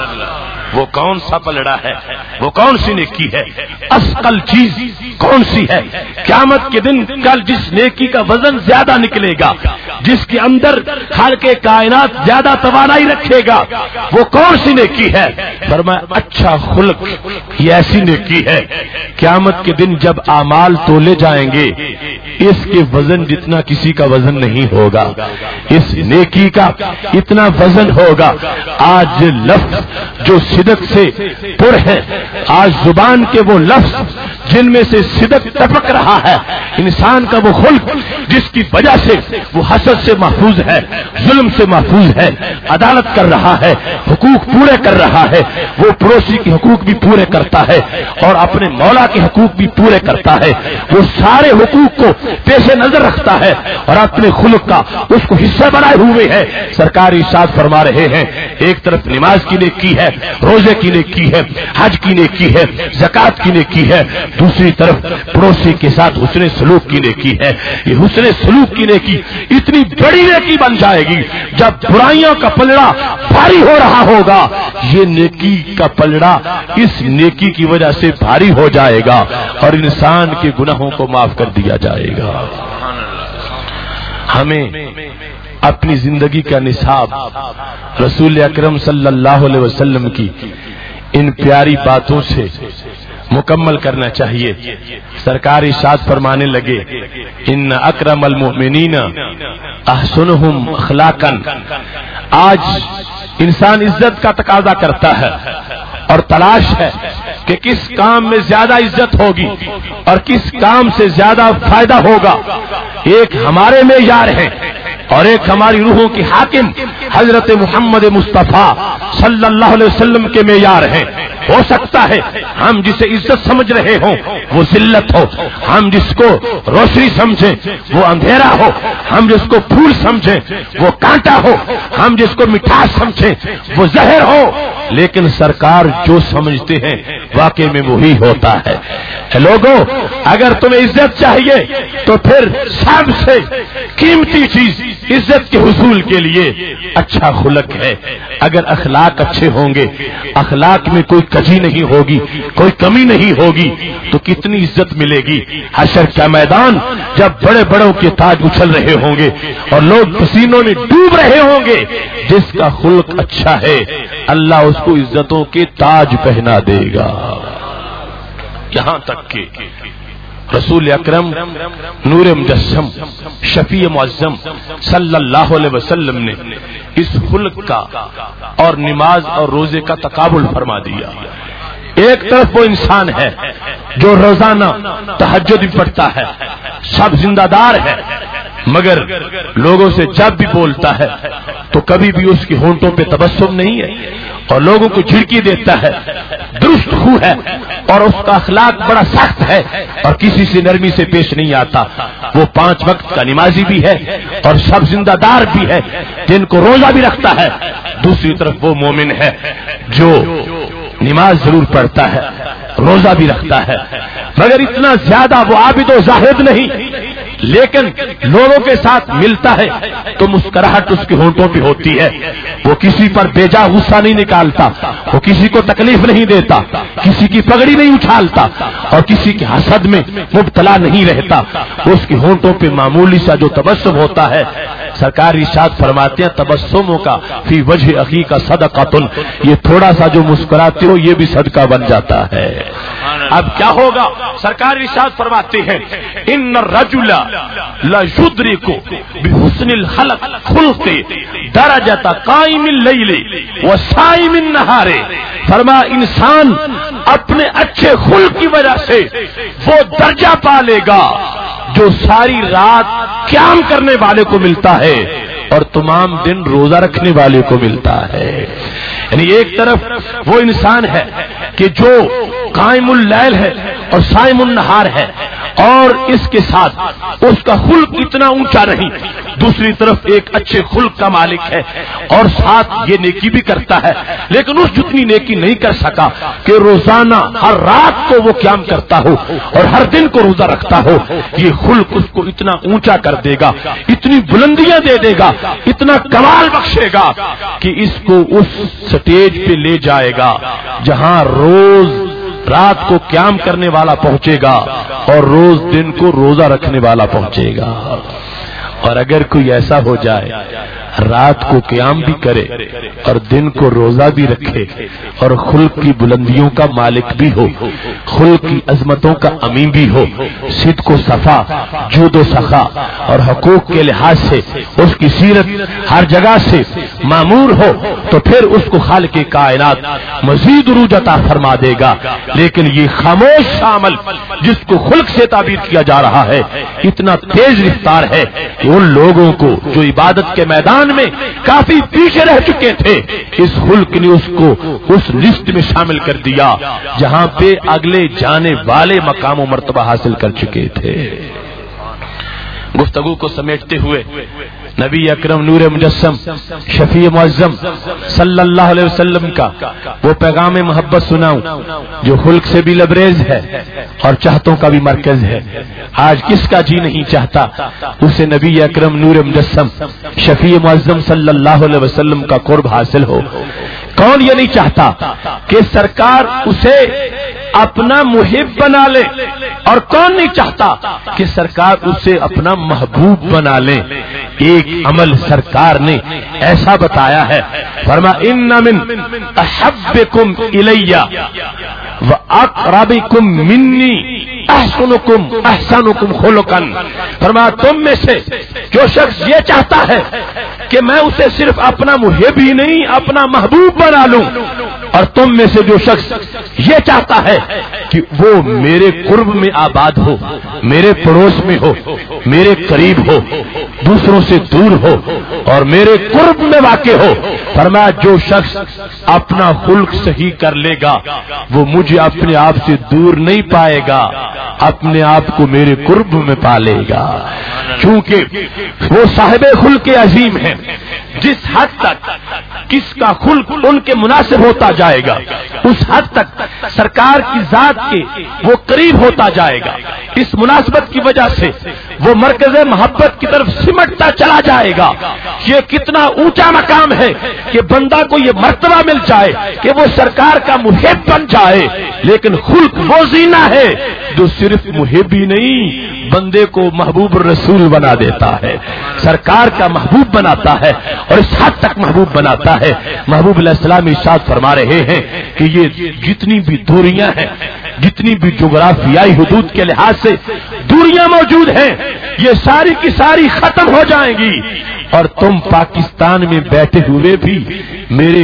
وہ کون سا پلڑا ہے وہ کون سی نیکی ہے اثقل چیز کون سی ہے قیامت کے دن کل جس نیکی کا وزن زیادہ نکلے گا جس کے اندر خالق کائنات زیادہ توانائی رکھے گا وہ کون سی نیکی ہے. فرمایا اچھا خلق یہ ایسی نیکی ہے قیامت کے دن جب اعمال تولے جائیں گے اس کے وزن جتنا کسی کا وزن نہیں ہوگا اس نیکی کا اتنا وزن ہوگا. آج لفظ جو صدق سے پر ہے آج زبان کے وہ لفظ جن میں سے صدق ٹپک رہا ہے، انسان کا وہ خلق جس کی وجہ سے وہ حسد سے محفوظ ہے، ظلم سے محفوظ ہے، عدالت کر رہا ہے، حقوق پورے کر رہا ہے، وہ پڑوسی کے حقوق بھی پورے کرتا ہے اور اپنے مولا کے حقوق بھی پورے کرتا ہے، وہ سارے حقوق کو پیش نظر رکھتا ہے اور اپنے خلق کا اس کو حصہ بنائے ہوئے ہے۔ سرکار ارشاد فرما رہے ہیں، ایک طرف نماز کی نیکی ہے، روزے کی نیکی ہے، حج کی نیکی ہے، زکات کی نیکی ہے، دوسری طرف پڑوسی کے ساتھ حسن سلوک کی نیکی ہے۔ یہ حسن سلوک کی نیکی اتنی بڑی نیکی بن جائے گی، جب برائیوں کا پلڑا بھاری ہو رہا ہوگا یہ نیکی کا پلڑا اس نیکی کی وجہ سے بھاری ہو جائے گا اور انسان کے گناہوں کو معاف کر دیا جائے گا۔ ہمیں اپنی زندگی کا نصاب رسول اکرم صلی اللہ علیہ وسلم کی ان پیاری باتوں سے مکمل کرنا چاہیے۔ سرکار ارشاد فرمانے لگے، ان اکرم المؤمنین احسنہم اخلاقا۔ آج انسان عزت کا تقاضا کرتا ہے اور تلاش ہے کہ کس کام میں زیادہ عزت ہوگی اور کس کام سے زیادہ فائدہ ہوگا۔ ایک ہمارے معیار ہیں اور ایک ہماری روحوں کی حاکم حضرت محمد مصطفیٰ صلی اللہ علیہ وسلم کے معیار ہیں۔ ہو سکتا ہے ہم جسے عزت سمجھ رہے ہوں وہ ذلت ہو، ہم جس کو روشنی سمجھیں وہ اندھیرا ہو، ہم جس کو پھول سمجھیں وہ کانٹا ہو، ہم جس کو مٹھاس سمجھیں وہ زہر ہو، لیکن سرکار جو سمجھتے ہیں واقعی میں وہی ہوتا ہے۔ لوگوں، اگر تمہیں عزت چاہیے تو پھر سب سے قیمتی چیز عزت کے حصول کے لیے اچھا خلق ہے۔ اگر اخلاق اچھے ہوں گے، اخلاق میں کوئی کجی نہیں ہوگی، کوئی کمی نہیں ہوگی، تو کتنی عزت ملے گی۔ حشر کا میدان جب بڑے بڑوں کے تاج اچھل رہے ہوں گے اور لوگ پسینوں میں ڈوب رہے ہوں گے، جس کا خلق اچھا ہے اللہ اس کو عزتوں کے تاج پہنا دے گا۔ یہاں تک کہ رسول اکرم نور مجسم شفیع معظم صلی اللہ علیہ وسلم نے اس خلق کا اور نماز اور روزے کا تقابل فرما دیا۔ ایک طرف وہ انسان ہے جو روزانہ تہجد بھی پڑھتا ہے، سب زندہ دار ہے، مگر لوگوں سے جب بھی بولتا ہے تو کبھی بھی اس کے ہونٹوں پہ تبسم نہیں ہے اور لوگوں کو جھڑکی دیتا ہے، درست خو ہے اور اس کا اخلاق بڑا سخت ہے اور کسی سے نرمی سے پیش نہیں آتا۔ وہ 5 وقت کا نمازی بھی ہے اور سب زندہ دار بھی ہے، جن کو روزہ بھی رکھتا ہے۔ دوسری طرف وہ مومن ہے جو نماز ضرور پڑھتا ہے، روزہ بھی رکھتا ہے، مگر اتنا زیادہ وہ عابد و زاہد نہیں، لیکن لوگوں کے ساتھ ملتا ہے تو مسکراہٹ اس کے ہونٹوں پہ ہوتی ہے۔ وہ کسی پر بے جا غصہ نہیں نکالتا، وہ کسی کو تکلیف نہیں دیتا، کسی کی پگڑی نہیں اچھالتا اور کسی کے حسد میں مبتلا نہیں رہتا۔ اس کے ہونٹوں پہ معمولی سا جو تبسم ہوتا ہے، سرکار ارشاد فرماتے ہیں تبسموں کا فی وجہ اخی کا صدقۃ، یہ تھوڑا سا جو مسکراتے ہو یہ بھی صدقہ بن جاتا ہے۔ اب کیا ہوگا؟ سرکار ارشاد فرماتے ہیں ان الرجل لا یدرک بحسن الخلق خلق درجۃ قائم اللیل وصائم النہار۔ فرما انسان اپنے اچھے خلق کی وجہ سے وہ درجہ پا لے گا جو ساری رات قیام کرنے والے کو ملتا ہے اور تمام دن روزہ رکھنے والے کو ملتا ہے۔ یعنی ایک طرف وہ انسان ہے کہ جو قائم اللیل ہے اور صائم النہار ہے اور اس کے ساتھ اس کا خلق اتنا اونچا نہیں، دوسری طرف ایک اچھے خلق کا مالک ہے اور ساتھ یہ نیکی بھی کرتا ہے، لیکن اس جتنی نیکی نہیں کر سکا کہ روزانہ ہر رات کو وہ قیام کرتا ہو اور ہر دن کو روزہ رکھتا ہو۔ یہ خلق اس کو اتنا اونچا کر دے گا، اتنی بلندیاں دے دے گا، اتنا کمال بخشے گا کہ اس کو اس سٹیج پہ لے جائے گا جہاں روز رات کو قیام کرنے والا پہنچے گا اور روز دن کو روزہ رکھنے والا پہنچے گا۔ اور اگر کوئی ایسا ہو جائے، رات کو قیام بھی کرے اور دن کو روزہ بھی رکھے اور خلق کی بلندیوں کا مالک بھی ہو، خلق کی عظمتوں کا امین بھی ہو، صدق و صفا، جود و سخا اور حقوق کے لحاظ سے اس کی سیرت ہر جگہ سے معمور ہو، تو پھر اس کو خالق کائنات مزید عروج عطا فرما دے گا۔ لیکن یہ خاموش عمل جس کو خلق سے تعبیر کیا جا رہا ہے اتنا تیز رفتار ہے کہ ان لوگوں کو جو عبادت کے میدان میں کافی پیچھے رہ چکے تھے، اس خلق نے اس کو اس لسٹ میں شامل کر دیا جہاں پہ اگلے جانے والے مقام و مرتبہ حاصل کر چکے تھے۔ گفتگو کو سمیٹتے ہوئے نبی اکرم نور مجسم شفیع معظم صلی اللہ علیہ وسلم کا وہ پیغام محبت سناؤں جو خلق سے بھی لبریز ہے اور چاہتوں کا بھی مرکز ہے۔ آج کس کا جی نہیں چاہتا اسے نبی اکرم نور مجسم شفیع معظم صلی اللہ علیہ وسلم کا قرب حاصل ہو؟ کون یہ نہیں چاہتا کہ سرکار اسے اپنا محب بنا لے، اور کون نہیں چاہتا کہ سرکار اسے اپنا محبوب بنا لے؟ ایک عمل سرکار نے ایسا بتایا ہے، فرما ان من احبکم الی واقربکم منی احسنکم خلقا، فرما تم میں سے جو شخص یہ چاہتا ہے کہ میں اسے صرف اپنا محب ہی نہیں اپنا محبوب بنا لوں، اور تم میں سے جو شخص یہ چاہتا ہے کہ وہ میرے قرب میں آباد ہو، میرے پڑوس میں ہو، میرے قریب ہو، دوسروں سے دور ہو اور میرے قرب میں واقع ہو، فرمایا جو شخص اپنا خلق صحیح کر لے گا وہ مجھے اپنے آپ سے دور نہیں پائے گا، اپنے آپ کو میرے قرب میں پالے گا، کیونکہ وہ صاحب خلق عظیم ہیں۔ جس حد تک کس کا خلق ان کے مناسب ہوتا جائے گا اس حد تک سرکار کی ذات کے وہ قریب ہوتا جائے گا، اس مناسبت کی وجہ سے وہ مرکز محبت کی طرف سمٹتا چلا جائے گا۔ یہ کتنا اونچا مقام ہے کہ بندہ کو یہ مرتبہ مل جائے کہ وہ سرکار کا محب بن جائے، لیکن خلق وہ زینہ ہے جو صرف محب ہی نہیں بندے کو محبوب رسول بنا دیتا ہے، سرکار کا محبوب بناتا ہے، اور اس حد تک محبوب بناتا ہے۔ محبوب علیہ السلام ارشاد فرما رہے ہیں کہ یہ جتنی بھی دوریاں ہیں، جتنی بھی جغرافیائی حدود کے لحاظ سے دوریاں موجود ہیں، یہ ساری کی ساری ختم ہو جائیں گی، اور تم پاکستان میں بیٹھے ہوئے بھی میرے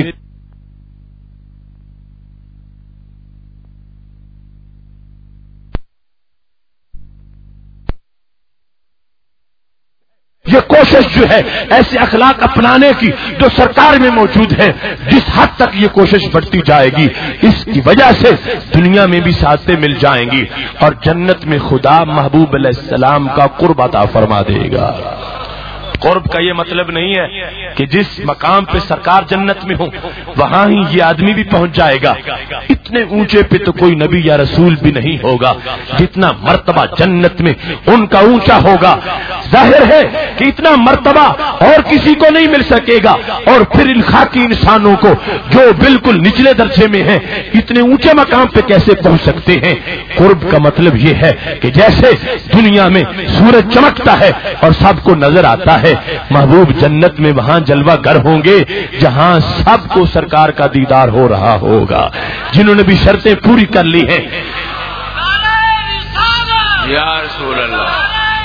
یہ کوشش جو ہے ایسے اخلاق اپنانے کی جو سرکار میں موجود ہے، جس حد تک یہ کوشش بڑھتی جائے گی اس کی وجہ سے دنیا میں بھی سعادتیں مل جائیں گی، اور جنت میں خدا محبوب علیہ السلام کا قرب عطا فرما دے گا۔ قرب کا یہ مطلب نہیں ہے کہ جس مقام پہ سرکار جنت میں ہو وہاں ہی یہ آدمی بھی پہنچ جائے گا۔ اتنے اونچے پہ تو کوئی نبی یا رسول بھی نہیں ہوگا جتنا مرتبہ جنت میں ان کا اونچا ہوگا۔ ظاہر ہے کہ اتنا مرتبہ اور کسی کو نہیں مل سکے گا، اور پھر ان خاکی انسانوں کو جو بالکل نچلے درجے میں ہیں اتنے اونچے مقام پہ کیسے پہنچ سکتے ہیں؟ قرب کا مطلب یہ ہے کہ جیسے دنیا میں سورج چمکتا ہے اور سب کو نظر آتا ہے، محبوب جنت میں وہاں جلوہ گر ہوں گے جہاں سب کو سرکار کا دیدار ہو رہا ہوگا، جنہوں نے بھی شرطیں پوری کر لی ہیں۔ یا رسول اللہ،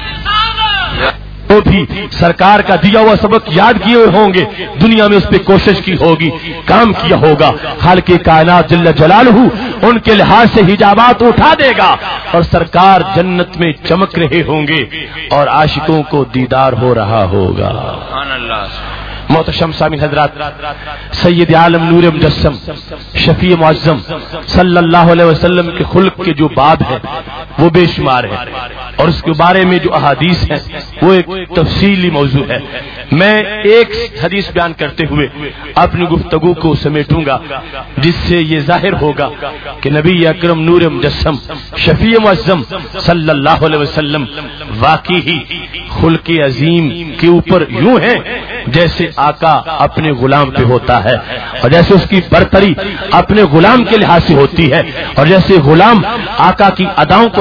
وہ بھی سرکار کا دیا ہوا سبق یاد کیے ہوئے ہوں گے، دنیا میں اس پہ کوشش کی ہوگی، کام کیا ہوگا، خالق کائنات جل جلالہ ان کے لحاظ سے حجابات اٹھا دے گا، اور سرکار جنت میں چمک رہے ہوں گے اور عاشقوں کو دیدار ہو رہا ہوگا۔ سبحان اللہ۔ محتشم سامعین حضرات، سید عالم نور مجسم شفیع معظم صلی اللہ علیہ وسلم کے خلق کے جو باب ہیں وہ بے شمار ہیں، اور اس کے بارے میں جو احادیث ہیں وہ ایک تفصیلی موضوع ہے۔ میں ایک حدیث بیان کرتے ہوئے اپنی گفتگو کو سمیٹوں گا جس سے یہ ظاہر ہوگا کہ نبی اکرم نور مجسم شفیع معظم صلی اللہ علیہ وسلم واقعی ہی خلق عظیم کے اوپر یوں ہیں جیسے آقا اپنے غلام پہ ہوتا ہے، اور جیسے اس کی برتری اپنے غلام کے لحاظ سے ہوتی ہے، اور جیسے غلام آقا کی اداؤں کو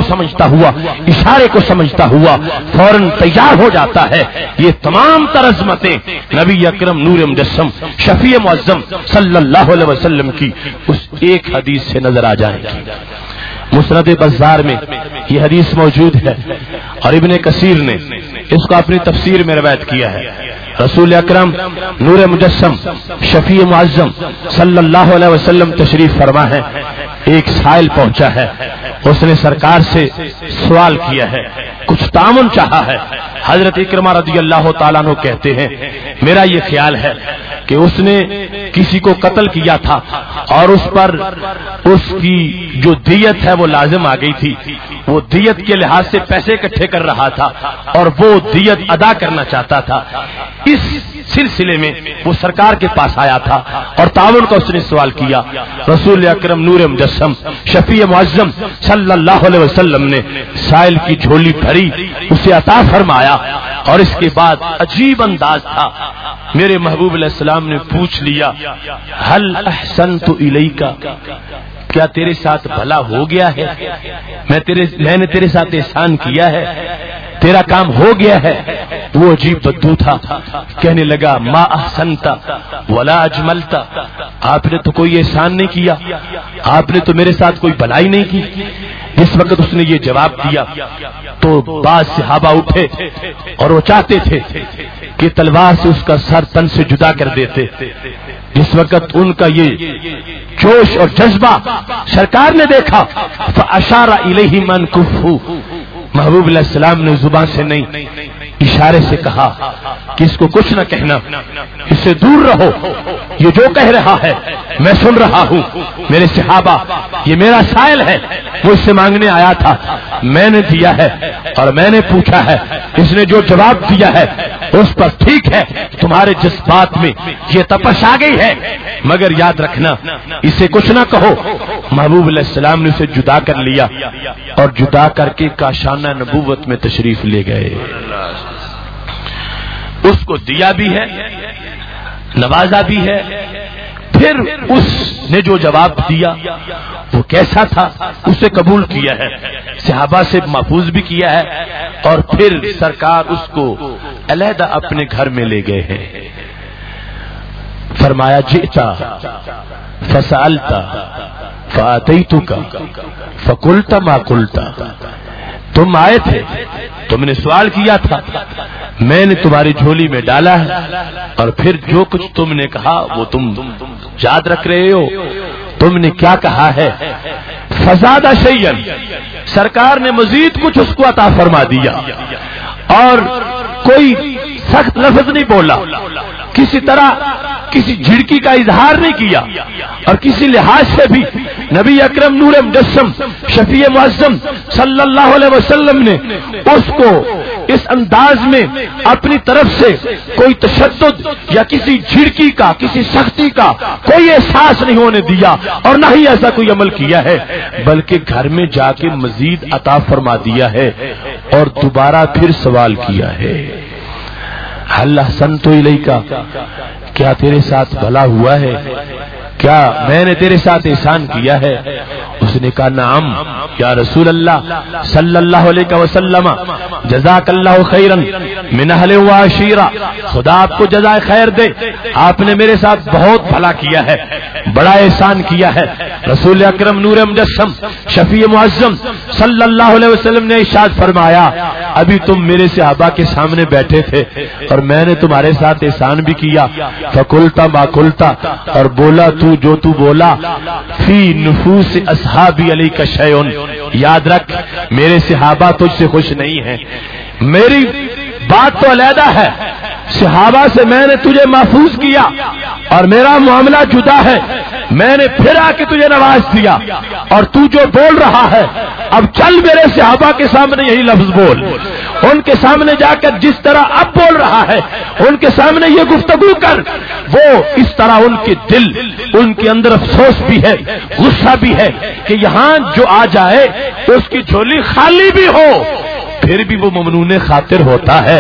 سمجھتا ہوا، اشارے کو سمجھتا ہوا فوراً تیار ہو جاتا ہے۔ یہ تمام تر عظمتیں نبی اکرم نور مجسم شفیع معظم صلی اللہ علیہ وسلم کی اس ایک حدیث سے نظر آ جائیں گی۔ مسند بزار میں یہ حدیث موجود ہے اور ابن کثیر نے اس کو اپنی تفسیر میں روایت کیا ہے۔ رسول اکرم نور مجسم شفیع معظم صلی اللہ علیہ وسلم تشریف فرما ہے۔ ایک سائل پہنچا ہے، اس نے سرکار سے سوال کیا ہے، کچھ تعاون چاہا ہے۔ حضرت اکرمہ رضی اللہ تعالیٰ عنہ کہتے ہیں میرا یہ خیال ہے کہ اس نے کسی کو قتل کیا تھا اور اس پر اس کی جو دیت ہے وہ لازم آ گئی تھی، وہ دیت کے لحاظ سے پیسے اکٹھے کر رہا تھا اور وہ دیت ادا کرنا چاہتا تھا۔ اس سلسلے میں وہ سرکار کے پاس آیا تھا اور تعاون کا اس نے سوال کیا۔ رسول اکرم نور مجسم شفیع معظم صلی اللہ علیہ وسلم نے سائل کی جھولی بھری، اسے عطا فرمایا اور اس کے بعد عجیب انداز تھا، میرے محبوب علیہ السلام نے پوچھ لیا حل احسنت الیک، کیا تیرے ساتھ بھلا ہو گیا ہے؟ میں نے تیرے ساتھ احسان کیا ہے، تیرا کام ہو گیا ہے؟ وہ عجیب بدو تھا، کہنے لگا ما احسنت ولا اجملت، آپ نے تو کوئی احسان نہیں کیا، آپ نے تو میرے ساتھ کوئی بھلائی نہیں کی۔ جس وقت اس نے یہ جواب دیا تو بعض صحابہ اٹھے اور وہ چاہتے تھے کہ تلوار سے اس کا سر تن سے جدا کر دیتے۔ جس وقت ان کا یہ جوش اور جذبہ سرکار نے دیکھا فاشار الیہ من کفو، محبوب علیہ السلام نے زبان سے نہیں اشارے سے کہا کہ اس کو کچھ نہ کہنا، اس سے دور رہو، یہ جو کہہ رہا ہے میں سن رہا ہوں۔ میرے صحابہ یہ میرا سائل ہے، وہ اس سے مانگنے آیا تھا، میں نے دیا ہے اور میں نے پوچھا ہے، اس نے جو جواب دیا ہے اس پر ٹھیک ہے، تمہارے جذبات میں یہ تپش آ گئی ہے، مگر یاد رکھنا اسے کچھ نہ کہو۔ محبوب علیہ السلام نے اسے جدا کر لیا اور جدا کر کے کاشانہ نبوت میں تشریف لے گئے۔ اس کو دیا بھی ہے، نوازا بھی ہے، پھر اس نے جو جواب دیا وہ کیسا تھا اسے قبول کیا ہے، صحابہ سے محفوظ بھی کیا ہے، اور پھر سرکار اس کو علیحدہ اپنے گھر میں لے گئے ہیں۔ فرمایا جئتا فسألتا فآتیتک فقلت ما قلت، تم آئے تھے، تم نے سوال کیا تھا، میں نے تمہاری جھولی میں ڈالا ہے، اور پھر جو کچھ تم نے کہا وہ تم یاد رکھ رہے ہو، تم نے کیا کہا ہے؟ فزاد شیئا، سرکار نے مزید کچھ اس کو عطا فرما دیا اور کوئی سخت لفظ نہیں بولا، کسی طرح کسی جھڑکی کا اظہار نہیں کیا، اور کسی لحاظ سے بھی نبی اکرم نور مجسم شفیع معظم صلی اللہ علیہ وسلم نے اس کو اس انداز میں اپنی طرف سے کوئی تشدد یا کسی جھڑکی کا، کسی سختی کا کوئی احساس نہیں ہونے دیا، اور نہ ہی ایسا کوئی عمل کیا ہے، بلکہ گھر میں جا کے مزید عطا فرما دیا ہے اور دوبارہ پھر سوال کیا ہے حل احسنت الیک، کیا تیرے ساتھ بھلا ہوا ہے، کیا میں نے تیرے ساتھ احسان کیا ہے؟ اس نے کہا نعم یا رسول اللہ صلی اللہ علیہ وسلم، جزاک اللہ خیرا من اہل و عشیرہ، خدا آپ کو جزائے خیر دے، آپ نے میرے ساتھ بہت بھلا کیا ہے، بڑا احسان کیا ہے۔ رسول اکرم نور مجسم شفیع معظم صلی اللہ علیہ وسلم نے ارشاد فرمایا ابھی تم میرے صحابہ کے سامنے بیٹھے تھے اور میں نے تمہارے ساتھ احسان بھی کیا، فقلت ما قلت، اور بولا تو جو تو بولا، فی نفوس اصحابی علیک شیء، یاد رکھ میرے صحابہ تجھ سے خوش نہیں ہیں، میری بات تو علیحدہ ہے، صحابہ سے میں نے تجھے محفوظ کیا اور میرا معاملہ جدا ہے، میں نے پھر آ کے تجھے نواز دیا، اور تو جو بول رہا ہے اب چل میرے صحابہ کے سامنے یہی لفظ بول، ان کے سامنے جا کر جس طرح اب بول رہا ہے ان کے سامنے یہ گفتگو کر، وہ اس طرح ان کے دل، ان کے اندر افسوس بھی ہے، غصہ بھی ہے کہ یہاں جو آ جائے اس کی جھولی خالی بھی ہو پھر بھی وہ ممنون خاطر ہوتا ہے،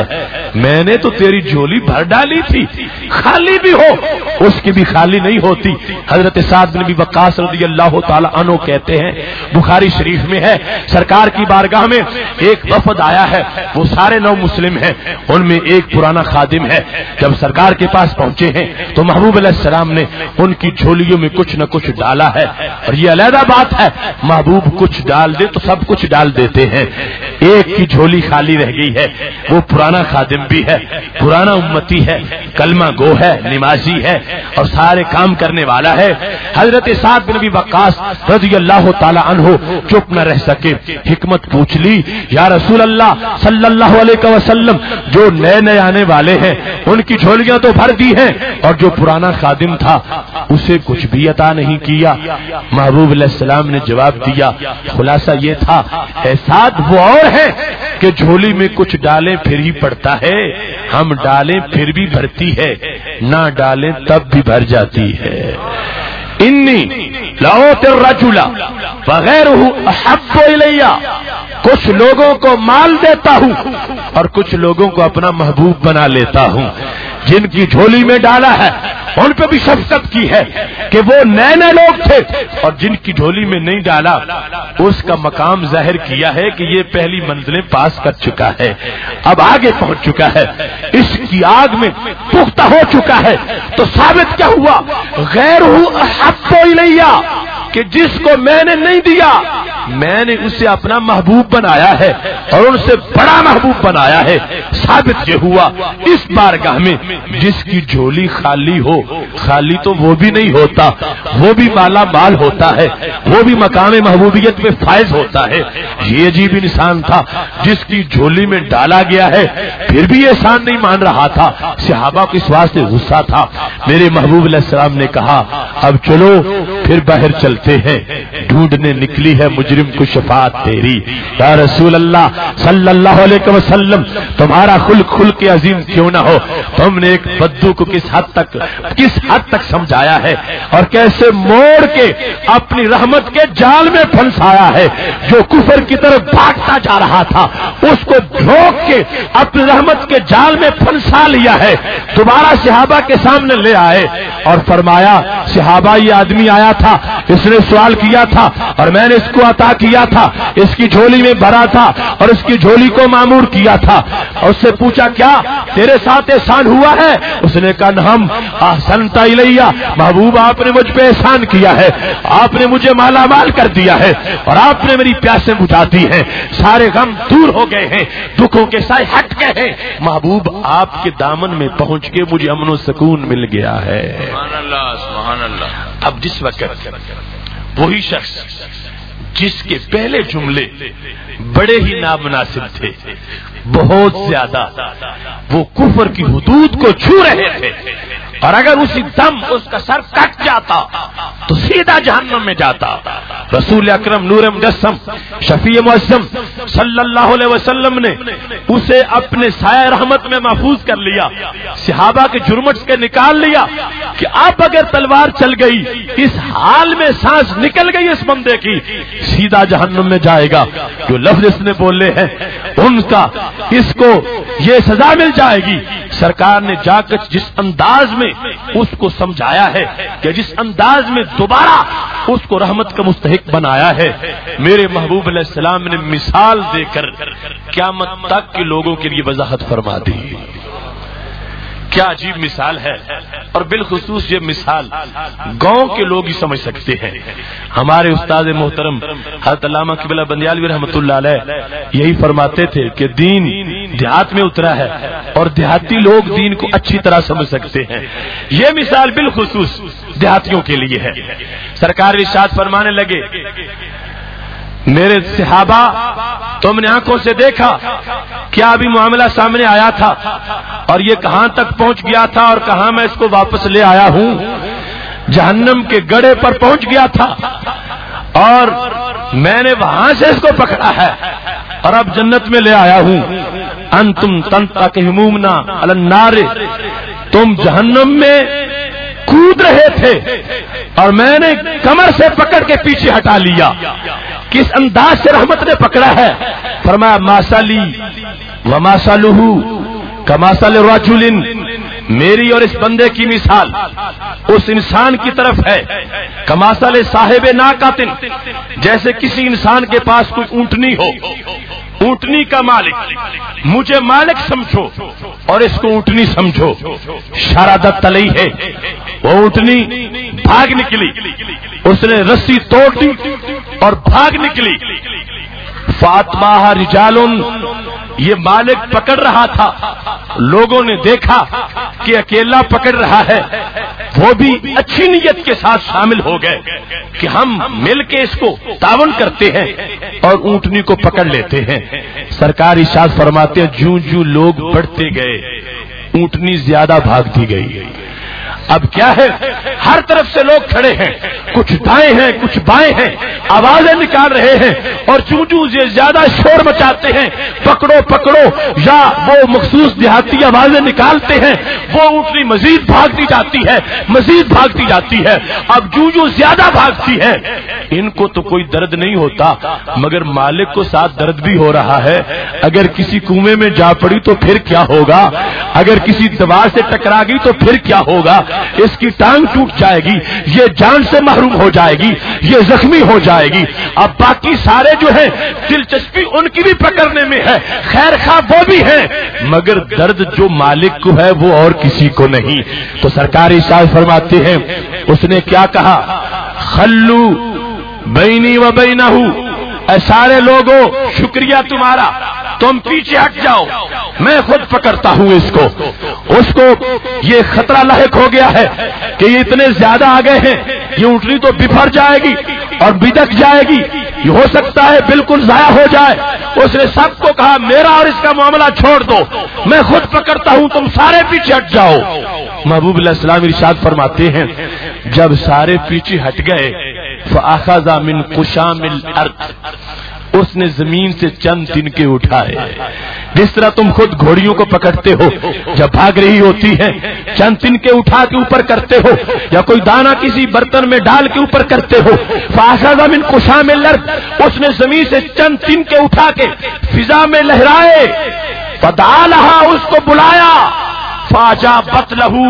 میں نے تو تیری جھولی بھر ڈالی تھی، خالی بھی ہو اس کی بھی خالی نہیں ہوتی۔ حضرت سعد بن ابی وقاص رضی اللہ تعالی عنہ کہتے ہیں، بخاری شریف میں ہے، سرکار کی بارگاہ میں ایک وفد آیا ہے، وہ سارے 9 مسلم ہیں، ان میں ایک پرانا خادم ہے۔ جب سرکار کے پاس پہنچے ہیں تو محبوب علیہ السلام نے ان کی جھولیوں میں کچھ نہ کچھ ڈالا ہے، اور یہ علیحدہ بات ہے، محبوب کچھ ڈال دے تو سب کچھ ڈال دیتے ہیں۔ ایک کی جھولی خالی رہ گئی ہے، وہ پرانا خادم بھی ہے، پرانا امتی ہے، کلمہ گو ہے، نمازی ہے اور سارے کام کرنے والا ہے۔ حضرت سعد بن ابی وقاص رضی اللہ تعالی عنہ چپ نہ رہ سکے، حکمت پوچھ لی، یا رسول اللہ صلی اللہ علیہ وسلم، جو نئے نئے آنے والے ہیں ان کی جھولیاں تو بھر دی ہیں، اور جو پرانا خادم تھا اسے کچھ بھی عطا نہیں کیا۔ محبوب علیہ السلام نے جواب دیا، خلاصہ یہ تھا، اے سعد وہ اور ہے کہ جھولی میں کچھ ڈالیں پھر ہی پڑتا ہے، ہم ڈالیں پھر بھی بھرتی ہے، نہ ڈالیں تب بھی بھر جاتی ہے۔ انی لأوتی الرجل وغیرہ احب الی، کچھ لوگوں کو مال دیتا ہوں اور کچھ لوگوں کو اپنا محبوب بنا لیتا ہوں۔ جن کی جھولی میں ڈالا ہے ان پہ بھی شفقت کی ہے کہ وہ نئے نئے لوگ تھے، اور جن کی جھولی میں نہیں ڈالا اس کا مقام ظاہر کیا ہے کہ یہ پہلی منزلیں پاس کر چکا ہے، اب آگے پہنچ چکا ہے، اس کی آگ میں پختہ ہو چکا ہے۔ تو ثابت کیا ہوا، غیرہ احب الی، کہ جس کو میں نے نہیں دیا میں نے اسے اپنا محبوب بنایا ہے اور ان سے بڑا محبوب بنایا ہے۔ ثابت یہ ہوا اس بارگاہ میں جس کی جھولی خالی ہو، خالی تو وہ بھی نہیں ہوتا، وہ بھی مالا مال ہوتا ہے، وہ بھی مقام محبوبیت میں فائز ہوتا ہے۔ یہ عجیب انسان تھا جس کی جھولی میں ڈالا گیا ہے پھر بھی احسان نہیں مان رہا تھا۔ صحابہ کو اس واسطے غصہ تھا۔ میرے محبوب علیہ السلام نے کہا، اب چلو پھر باہر چلتے ہیں، ڈھونڈنے نکلی ہے مجرم کو شفاعت تیری۔ یا رسول اللہ صلی اللہ علیہ وسلم، تمہارا خلق عظیم کیوں نہ ہو، تم نے ایک بدو کو کس حد تک سمجھایا ہے اور کیسے موڑ کے اپنی رحمت کے جال میں پھنسایا ہے۔ جو کفر کی طرف بھاگتا جا رہا تھا اس کو ڈھوک کے اپنی رحمت کے جال میں پھنسا لیا ہے۔ دوبارہ صحابہ کے سامنے لے آئے اور فرمایا، صحابہ یہ آدمی آیا تھا، اس نے سوال کیا تھا اور میں نے اس کو عطا کیا تھا، اس کی جھولی میں بھرا تھا اور اس کی جھولی کو معمور کیا تھا، اور اس سے پوچھا کیا تیرے ساتھ احسان ہوا ہے؟ اس نے کہا ہم احسنت الیہ، محبوب آپ نے مجھ پہ احسان کیا ہے، آپ نے مجھے مالا مال کر دیا ہے اور آپ نے میری پیاسیں بجھا دی ہیں، سارے غم دور ہو گئے ہیں، دکھوں کے سائے ہٹ گئے ہیں، محبوب آپ کے دامن میں پہنچ کے مجھے امن و سکون مل گیا ہے۔ سبحان اللہ سبحان اللہ۔ اب جس وقت وہی شخص جس کے پہلے جملے بڑے ہی نامناسب تھے، بہت زیادہ، وہ کفر کی حدود کو چھو رہے تھے، اور اگر اسی دم اس کا سر کٹ جاتا تو سیدھا جہنم میں جاتا۔ رسول اکرم نور مجسم شفیع معظم صلی اللہ علیہ وسلم نے اسے اپنے سایہ رحمت میں محفوظ کر لیا، صحابہ کے جرمٹ سے نکال لیا کہ اب اگر تلوار چل گئی، اس حال میں سانس نکل گئی اس بندے کی، سیدھا جہنم میں جائے گا۔ جو لفظ اس نے بولے ہیں ان کا اس کو یہ سزا مل جائے گی۔ سرکار نے جا کر جس انداز میں اس کو سمجھایا ہے کہ جس انداز میں دوبارہ اس کو رحمت کا مستحق بنایا ہے، میرے محبوب علیہ السلام نے مثال دے کر قیامت تک کے لوگوں کے لیے وضاحت فرما دی۔ کیا عجیب مثال ہے، اور بالخصوص یہ مثال گاؤں کے لوگ ہی سمجھ سکتے ہیں۔ ہمارے استاد محترم حضرت علامہ قبلہ بندیالوی رحمۃ اللہ علیہ یہی فرماتے تھے کہ دین دیہات میں اترا ہے اور دیہاتی لوگ دین کو اچھی طرح سمجھ سکتے ہیں۔ یہ مثال بالخصوص دیہاتیوں کے لیے ہے۔ سرکار ارشاد فرمانے لگے، میرے صحابہ تم نے آنکھوں سے دیکھا کیا ابھی معاملہ سامنے آیا تھا اور یہ کہاں تک پہنچ گیا تھا اور کہاں میں اس کو واپس لے آیا ہوں؟ جہنم کے گڑھے پر پہنچ گیا تھا اور میں نے وہاں سے اس کو پکڑا ہے اور اب جنت میں لے آیا ہوں۔ انتم تنتقمون علی النار، تم جہنم میں کود رہے تھے اور میں نے کمر سے پکڑ کے پیچھے ہٹا لیا۔ کس انداز سے رحمت نے پکڑا ہے؟ فرمایا ماسالی و ماسالہ، کمثل رجل، میری اور اس بندے کی مثال اس انسان کی طرف ہے کمثل صاحب ناقۃ، جیسے کسی انسان کے پاس کوئی اونٹنی ہو، اونٹنی کا مالک، مجھے مالک سمجھو اور اس کو اونٹنی سمجھو، شردت علیہ، وہ اونٹنی بھاگ نکلی، اس نے رسی توڑ دی اور بھاگ نکلی، فاتباہ رجال، یہ مالک پکڑ رہا تھا، لوگوں نے دیکھا کہ اکیلا پکڑ رہا ہے، وہ بھی اچھی نیت کے ساتھ شامل ہو گئے کہ ہم مل کے اس کو تعاون کرتے ہیں اور اونٹنی کو پکڑ لیتے ہیں۔ سرکار ارشاد فرماتے ہیں جوں جوں لوگ بڑھتے گئے اونٹنی زیادہ بھاگتی گئی۔ اب کیا ہے، ہر طرف سے لوگ کھڑے ہیں، کچھ دائیں ہیں کچھ بائیں ہیں، آوازیں نکال رہے ہیں، اور چوں چوں یہ زیادہ شور مچاتے ہیں، پکڑو پکڑو یا وہ مخصوص دیہاتی آوازیں نکالتے ہیں، وہ اونٹنی مزید بھاگتی جاتی ہے، مزید بھاگتی جاتی ہے۔ اب جو جو زیادہ بھاگتی ہے، ان کو تو کوئی درد نہیں ہوتا، مگر مالک کو ساتھ درد بھی ہو رہا ہے۔ اگر کسی کنویں میں جا پڑی تو پھر کیا ہوگا، اگر کسی دیوار سے ٹکرا گئی تو پھر کیا ہوگا، اس کی ٹانگ ٹوٹ جائے گی، یہ جان سے محروم ہو جائے گی، یہ زخمی ہو جائے گی۔ اب باقی سارے جو ہیں دلچسپی ان کی بھی پکڑنے میں ہے، خیر خواہ وہ بھی ہیں، مگر درد جو مالک کو ہے وہ اور کسی کو نہیں۔ تو سرکار ارشاد فرماتے ہیں اس نے کیا کہا، خلو بینی و بینہ، اے سارے لوگوں شکریہ تمہارا، تم پیچھے ہٹ جاؤ، میں خود پکڑتا ہوں اس کو یہ خطرہ لاحق ہو گیا ہے کہ یہ اتنے زیادہ آ گئے ہیں، یہ اونٹنی تو بفر جائے گی اور بدک جائے گی، یہ ہو سکتا ہے بالکل ضائع ہو جائے۔ اس نے سب کو کہا میرا اور اس کا معاملہ چھوڑ دو، میں خود پکڑتا ہوں، تم سارے پیچھے ہٹ جاؤ۔ محبوب علیہ السلام ارشاد فرماتے ہیں جب سارے پیچھے ہٹ گئے، فأخذ من قشام الارض، اس نے زمین سے چند تنکے اٹھائے، جس طرح تم خود گھوڑیوں کو پکڑتے ہو جب بھاگ رہی ہوتی ہے، چند تنکے اٹھا کے اوپر کرتے ہو، یا کوئی دانا کسی برتن میں ڈال کے اوپر کرتے ہو۔ فأخذ من قشام الارض، اس نے زمین سے چند تنکے اٹھا کے فضا میں لہرائے، فدعا لها، اس کو بلایا، فاجابت له،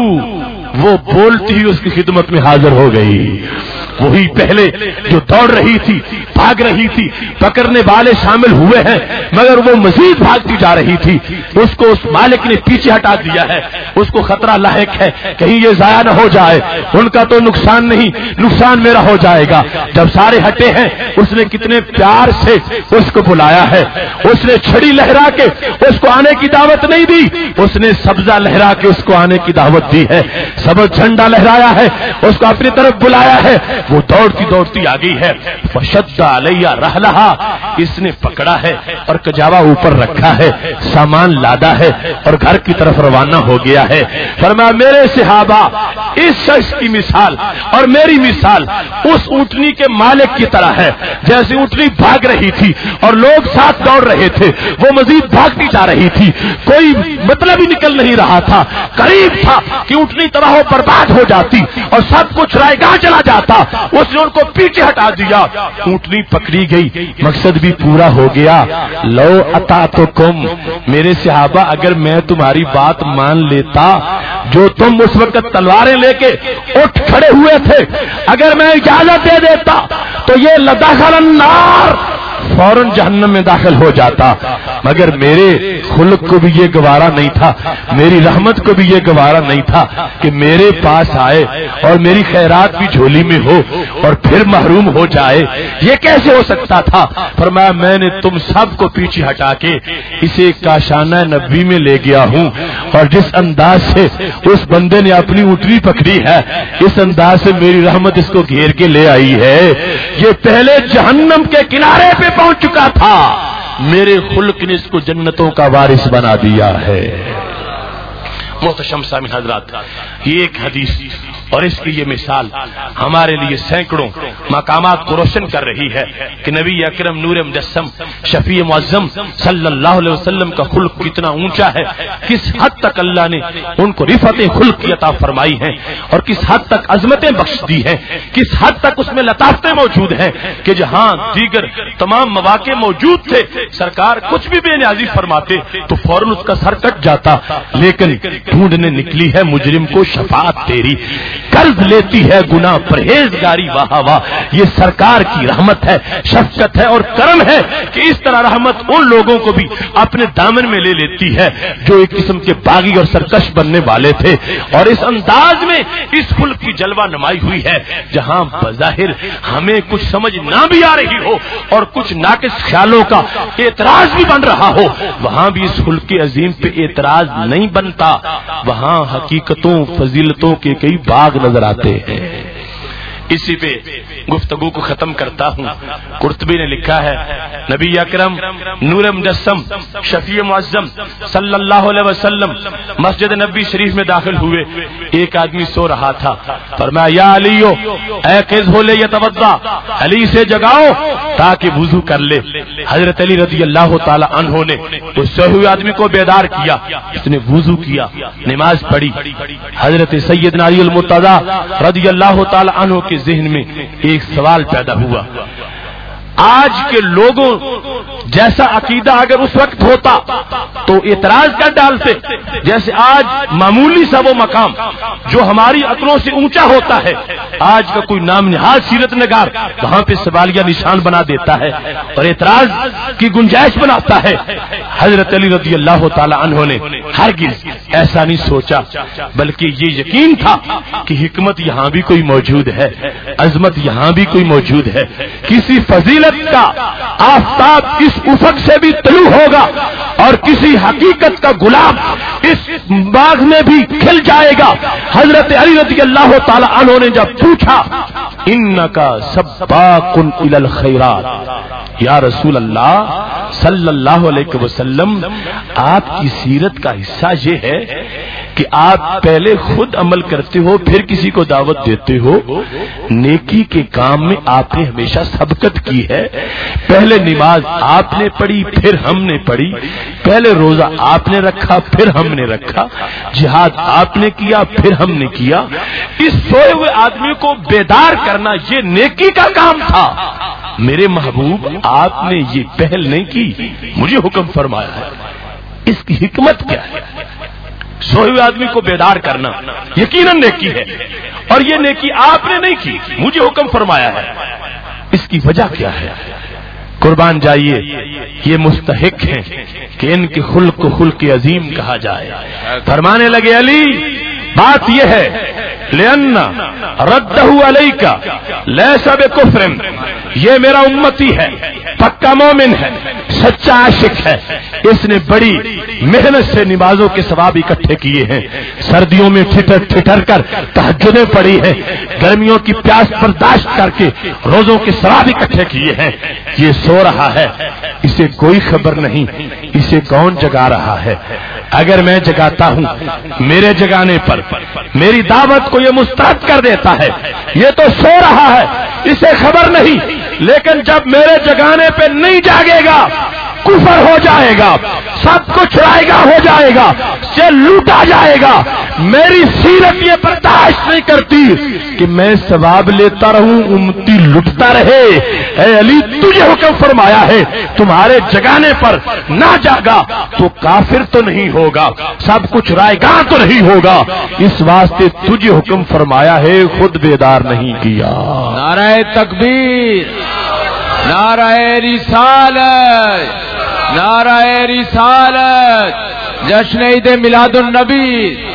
وہ بولتی ہی اس کی خدمت میں حاضر ہو گئی۔ وہی پہلے جو دوڑ رہی تھی، بھاگ رہی تھی، پکڑنے والے شامل ہوئے ہیں مگر وہ مزید بھاگتی جا رہی تھی، اس کو اس مالک نے پیچھے ہٹا دیا ہے، اس کو خطرہ لاحق ہے کہیں یہ ضائع نہ ہو جائے، ان کا تو نقصان نہیں، نقصان میرا ہو جائے گا۔ جب سارے ہٹے ہیں اس نے کتنے پیار سے اس کو بلایا ہے، اس نے چھڑی لہرا کے اس کو آنے کی دعوت نہیں دی، اس نے سبزہ لہرا کے اس کو آنے کی دعوت دی ہے، سبز جھنڈا لہرایا ہے، اس کو اپنی طرف بلایا ہے، وہ دوڑتی دوڑتی آ گئی ہے۔ فشد علیہ رحلہا، اس نے پکڑا ہے اور کجاوا اوپر رکھا ہے، سامان لادا ہے اور گھر کی طرف روانہ ہو گیا ہے۔ فرمایا میرے صحابہ اس شخص کی مثال اور میری مثال اس اونٹنی کے مالک کی طرح ہے، جیسے اونٹنی بھاگ رہی تھی اور لوگ ساتھ دوڑ رہے تھے، وہ مزید بھاگتی جا رہی تھی، کوئی مطلب ہی نکل نہیں رہا تھا، قریب تھا کہ اونٹنی تباہ و برباد ہو جاتی اور سب کچھ رائے گاہ چلا جاتا، اس نے ان کو پیچھے ہٹا دیا، اونٹنی پکڑی گئی، مقصد بھی پورا ہو گیا۔ لو اطاعتکم، میرے صحابہ اگر میں تمہاری بات مان لیتا، جو تم اس وقت تلواریں لے کے اٹھ کھڑے ہوئے تھے، اگر میں اجازت دے دیتا تو یہ لدخل النار، فوراً جہنم میں داخل ہو جاتا، مگر میرے خلق کو بھی یہ گوارا نہیں تھا، میری رحمت کو بھی یہ گوارا نہیں تھا کہ میرے پاس آئے اور میری خیرات بھی جھولی میں ہو اور پھر محروم ہو جائے، یہ کیسے ہو سکتا تھا؟ فرمایا میں نے تم سب کو پیچھے ہٹا کے اسے کاشانہ نبی میں لے گیا ہوں، اور جس انداز سے اس بندے نے اپنی اونٹنی پکڑی ہے، اس انداز سے میری رحمت اس کو گھیر کے لے آئی ہے، یہ پہلے جہنم کے کنارے پہ پہنچ چکا تھا، میرے خلق نے اس کو جنتوں کا وارث بنا دیا ہے۔ محتشم سامعین حضرات، یہ ایک حدیث اور اس کی یہ مثال ہمارے لیے سینکڑوں مقامات کو روشن کر رہی ہے کہ نبی اکرم نور مجسم شفیع معظم صلی اللہ علیہ وسلم کا خلق کتنا اونچا ہے، کس حد تک اللہ نے ان کو رفعت خلق کی عطا فرمائی ہے اور کس حد تک عظمتیں بخش دی ہیں، کس حد تک اس میں لطافتیں موجود ہیں کہ جہاں دیگر تمام مواقع موجود تھے سرکار کچھ بھی بے نیازی فرماتے تو فوراً اس کا سر کٹ جاتا، لیکن ڈھونڈنے نکلی ہے مجرم کو شفاعت تیری، قرض لیتی ہے گناہ پرہیزگاری، واہ واہ یہ سرکار کی رحمت ہے، شفقت ہے اور کرم ہے کہ اس طرح رحمت ان لوگوں کو بھی اپنے دامن میں لے لیتی ہے جو ایک قسم کے باغی اور سرکش بننے والے تھے، اور اس انداز میں اس خلق کی جلوہ نمائی ہوئی ہے جہاں بظاہر ہمیں کچھ سمجھ نہ بھی آ رہی ہو اور کچھ ناقص خیالوں کا اعتراض بھی بن رہا ہو، وہاں بھی اس خلق عظیم پہ اعتراض نہیں بنتا، وہاں حقیقتوں فضیلتوں کے کئی باغ نظر آتے ہیں۔ اسی پہ گفتگو کو ختم کرتا ہوں۔ قرطبی نے لکھا ہے نبی اکرم نور مجسم شفیع معظم صلی اللہ علیہ وسلم مسجد نبی شریف میں داخل ہوئے، ایک آدمی سو رہا تھا، فرمایا یا علیو ایقظہ لیتوضا، علی سے جگاؤ تاکہ وضو کر لے۔ حضرت علی رضی اللہ تعالی عنہ نے اس سوئے ہوئے آدمی کو بیدار کیا، اس نے وضو کیا، نماز پڑھی۔ حضرت سیدنا علی المرتضی رضی اللہ تعالی عنہ کے ذہن میں ایک سوال پیدا ہوا، آج کے لوگوں جیسا عقیدہ اگر اس وقت ہوتا تو اعتراض کر ڈالتے، جیسے آج معمولی سا وہ مقام جو ہماری عقلوں سے اونچا ہوتا ہے، آج کا کوئی نام نہاد سیرت نگار وہاں پہ سوالیہ نشان بنا دیتا ہے اور اعتراض کی گنجائش بناتا ہے۔ حضرت علی رضی اللہ تعالی عنہ نے ہرگز ایسا نہیں سوچا، بلکہ یہ یقین تھا کہ حکمت یہاں بھی کوئی موجود ہے، عظمت یہاں بھی کوئی موجود ہے، کسی فضیلت کا آفتاب اس افق سے بھی طلوع ہوگا اور کسی حقیقت کا گلاب اس باغ میں بھی کھل جائے گا۔ حضرت علی رضی اللہ تعالی عنہ نے جب پوچھا انکا سباق الی الخیرات، یا رسول اللہ صلی اللہ علیہ وسلم آپ کی سیرت کا حصہ یہ ہے کہ آپ پہلے خود عمل کرتے ہو پھر کسی کو دعوت دیتے ہو، نیکی کے کام میں آپ نے ہمیشہ سبقت کی ہے، پہلے نماز آپ نے پڑھی پھر ہم نے پڑھی، پہلے روزہ آپ نے رکھا پھر ہم نے رکھا، جہاد آپ نے کیا پھر ہم نے کیا۔ اس سوئے ہوئے آدمی کو بیدار کرنا یہ نیکی کا کام تھا، میرے محبوب آپ نے یہ پہل نہیں کی، مجھے حکم فرمایا ہے، اس کی حکمت کیا ہے؟ سوئے ہوئے آدمی کو بیدار کرنا یقیناً نیکی ہے، اور یہ نیکی آپ نے نہیں کی، مجھے حکم فرمایا ہے، اس کی وجہ کیا ہے؟ قربان جائیے یہ مستحق ہیں کہ ان کے خلق کو خلق عظیم کہا جائے۔ فرمانے لگے علی بات یہ ہے لأن ردہ علیک لیس بکفر، یہ میرا امتی ہے، پکا مومن ہے، سچا عاشق ہے، اس نے بڑی محنت سے نمازوں کے ثواب اکٹھے کیے ہیں، سردیوں میں ٹھٹر ٹھٹر کر تہجدیں پڑھی ہیں، گرمیوں کی پیاس برداشت کر کے روزوں کے ثواب اکٹھے کیے ہیں، یہ سو رہا ہے، اسے کوئی خبر نہیں اسے کون جگا رہا ہے، اگر میں جگاتا ہوں میرے جگانے پر میری دعوت کو یہ مسترد کر دیتا ہے، یہ تو سو رہا ہے اسے خبر نہیں، لیکن جب میرے جگانے پہ نہیں جاگے گا کفر ہو جائے گا، سب کچھ رائے گا ہو جائے گا، سے لوٹا جائے گا، میری سیرت یہ برداشت نہیں کرتی کہ میں ثواب لیتا رہوں امتی لٹتا رہے۔ اے علی تجھے حکم فرمایا ہے تمہارے جگانے پر نہ جاگا تو کافر تو نہیں ہوگا، سب کچھ رائے گا تو نہیں ہوگا، اس واسطے تجھے حکم فرمایا ہے خود بیدار نہیں کیا۔ نعرہ تکبیر، نعرہ رسالت، نعرہ رسالت، جشن عید میلاد النبی۔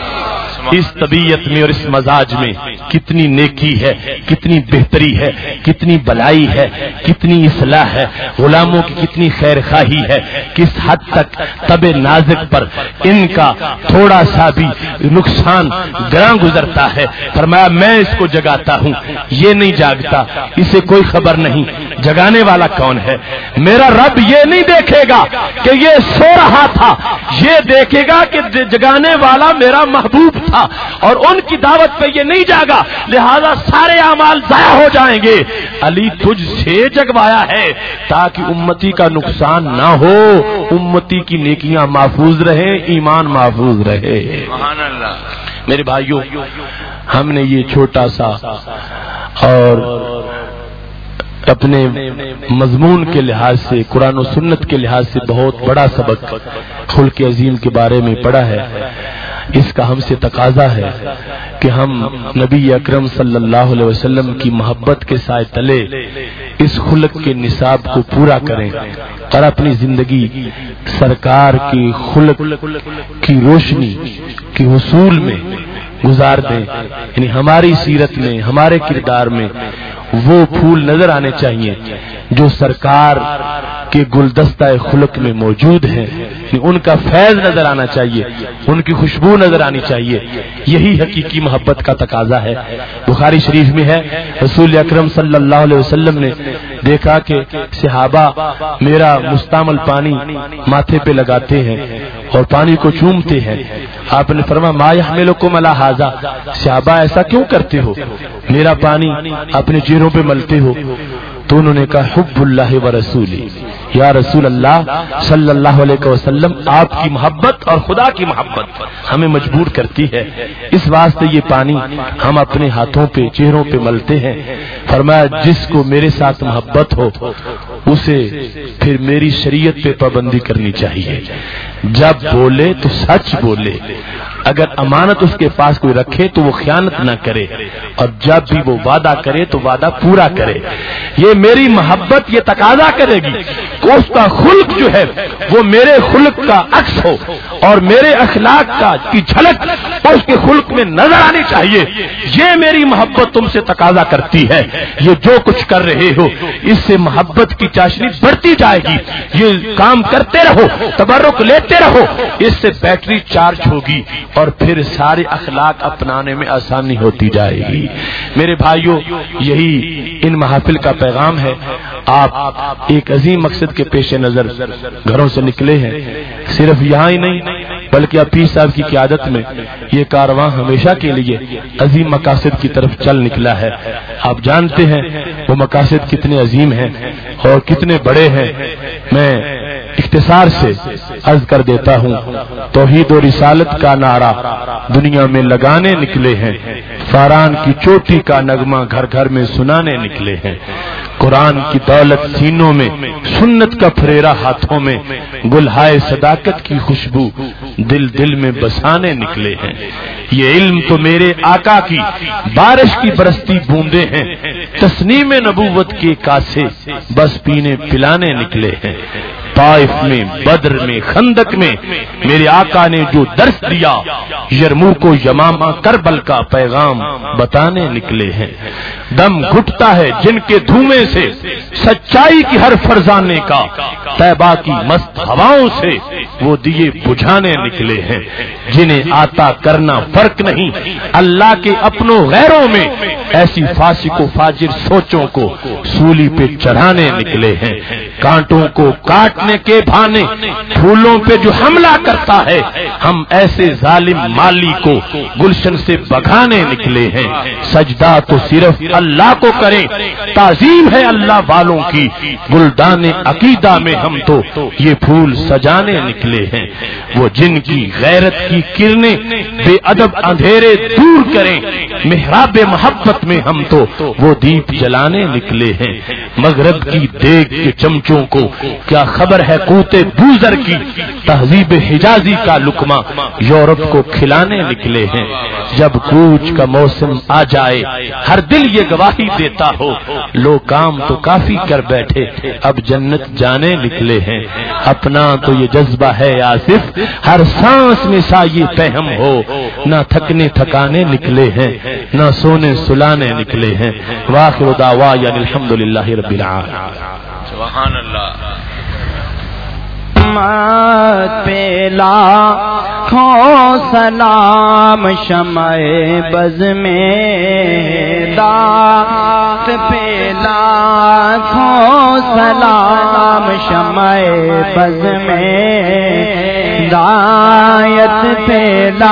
اس طبیعت میں اور اس مزاج میں کتنی نیکی ہے، کتنی بہتری ہے، کتنی بلائی ہے، کتنی اصلاح ہے، غلاموں کی کتنی خیر خواہی ہے، کس حد تک طب نازک پر ان کا تھوڑا سا بھی نقصان گراں گزرتا ہے۔ فرمایا میں اس کو جگاتا ہوں، یہ نہیں جاگتا، اسے کوئی خبر نہیں، جگانے والا کون ہے؟ میرا رب یہ نہیں دیکھے گا کہ یہ سو رہا تھا، یہ دیکھے گا کہ جگانے والا میرا محبوب تھا، اور ان کی دعوت پہ یہ نہیں جاگا، لہذا سارے اعمال ضائع ہو جائیں گے۔ علی تجھ سے جگوایا ہے تاکہ امتی کا نقصان نہ ہو، امتی کی نیکیاں محفوظ رہیں، ایمان محفوظ رہے۔ سبحان اللہ۔ میرے بھائیوں، ہم نے یہ چھوٹا سا اور اپنے مضمون کے لحاظ سے، قرآن و سنت کے لحاظ سے بہت بڑا سبق خلق عظیم کے بارے میں پڑھا ہے۔ اس کا ہم سے تقاضا ہے کہ ہم نبی اکرم صلی اللہ علیہ وسلم کی محبت کے سائے تلے اس خلق کے نصاب کو پورا کریں اور اپنی زندگی سرکار کی خلق کی روشنی کی حصول میں گزار دیں۔ یعنی ہماری سیرت میں، ہمارے کردار میں وہ پھول نظر آنے چاہیے جو سرکار کے گلدستہ خلق میں موجود ہیں، ان کا فیض نظر آنا چاہیے، ان کی خوشبو نظر آنی چاہیے۔ یہی حقیقی محبت کا تقاضا ہے۔ بخاری شریف میں ہے، رسول اکرم صلی اللہ علیہ وسلم نے دیکھا کہ صحابہ میرا مستعمل پانی ماتھے پہ لگاتے ہیں اور پانی کو چومتے ہیں۔ آپ نے فرمایا ما یحملکم علی ھذا، صحابہ ایسا کیوں کرتے ہو، میرا پانی اپنے چہروں پہ ملتے ہو؟ تو انہوں نے کہا حب اللہ و رسولی، یا رسول اللہ صلی اللہ علیہ وسلم، آپ کی محبت اور خدا کی محبت ہمیں مجبور کرتی ہے، اس واسطے یہ پانی ہم اپنے ہاتھوں پہ چہروں پہ ملتے ہیں۔ فرمایا جس کو میرے ساتھ محبت ہو اسے پھر میری شریعت پہ پابندی کرنی چاہیے، جب بولے تو سچ بولے، اگر امانت اس کے پاس کوئی رکھے تو وہ خیانت نہ کرے، اور جب بھی وہ وعدہ کرے تو وعدہ پورا کرے۔ یہ میری محبت یہ تقاضا کرے گی کہ اس کا خلق جو ہے وہ میرے خلق کا عکس ہو، اور میرے اخلاق کی جھلک اس کے خلق میں نظر آنی چاہیے۔ یہ میری محبت تم سے تقاضا کرتی ہے۔ یہ جو کچھ کر رہے ہو اس سے محبت کی چاشنی بڑھتی جائے گی، یہ کام کرتے رہو، تبرک لیتے رہو، اس سے بیٹری چارج ہوگی اور پھر سارے اخلاق اپنانے میں آسانی ہوتی جائے گی۔ میرے بھائیوں، یہی ان محافل کا پیغام ہے۔ آپ ایک عظیم مقصد کے پیش نظر گھروں سے نکلے ہیں، صرف یہاں ہی نہیں بلکہ پیر صاحب کی قیادت میں یہ کارواں ہمیشہ کے لیے عظیم مقاصد کی طرف چل نکلا ہے۔ آپ جانتے ہیں وہ مقاصد کتنے عظیم ہیں اور کتنے بڑے ہیں۔ میں اختصار سے عرض کر دیتا ہوں، توحید و رسالت کا نعرہ دنیا میں لگانے نکلے ہیں، فاران کی چوٹی کا نغمہ گھر گھر میں سنانے نکلے ہیں، قرآن کی دولت سینوں میں، سنت کا پھریرا ہاتھوں میں، گلہائے صداقت کی خوشبو دل دل میں بسانے نکلے ہیں۔ یہ علم تو میرے آقا کی بارش کی برستی بوندے ہیں، تسنیم نبوت کے کاسے بس پینے پلانے نکلے ہیں۔ طائف میں، بدر میں، خندق میں میرے آقا نے جو درس دیا، یرموک و یمامہ کربل کا پیغام بتانے نکلے ہیں۔ دم گھٹتا ہے جن کے دھوئیں سے سچائی کی ہر فرزانے کا، طیبہ کی مست ہواؤں سے وہ دیے بجھانے نکلے ہیں۔ جنہیں آتا کرنا فرق نہیں اللہ کے اپنوں غیروں میں، ایسی فاسق و فاجر سوچوں کو سولی پہ چڑھانے نکلے ہیں۔ کانٹوں کو کاٹنے کے بہانے پھولوں پہ جو حملہ کرتا ہے، ہم ایسے ظالم مالی کو گلشن سے بھگانے نکلے ہیں۔ سجدہ تو صرف اللہ کو کریں، تعظیم ہے اللہ والوں کی، گلدان عقیدہ میں ہم تو یہ پھول سجانے نکلے ہیں۔ وہ جن کی غیرت کی کرنیں بے ادب اندھیرے دور کریں، محراب محبت میں ہم تو وہ دیپ جلانے نکلے ہیں۔ مغرب کی دیگ کے چمچوں کو کیا خبر ہے قوت بوزر کی، تہذیب حجازی کا لقمہ یورپ کو کھلانے نکلے ہیں۔ جب کوچ کا موسم آ جائے ہر دل یہ گواہی دیتا ہو، لو کام تو کافی کر بیٹھے اب جنت جانے نکلے ہیں۔ اپنا تو یہ جذبہ ہے آصف، ہر سانس میں سایہ پہم ہو، نہ تھکنے تھکانے نکلے ہیں، نہ سونے سلانے نکلے ہیں۔ وآخر دعوانا الحمدللہ رب العالمین۔ سبحان اللہ۔ رحمت پہ لاکھوں سلام شمع بز میں ہدایت پہ لاکھوں سلام شمع بز میں ہدایت پہ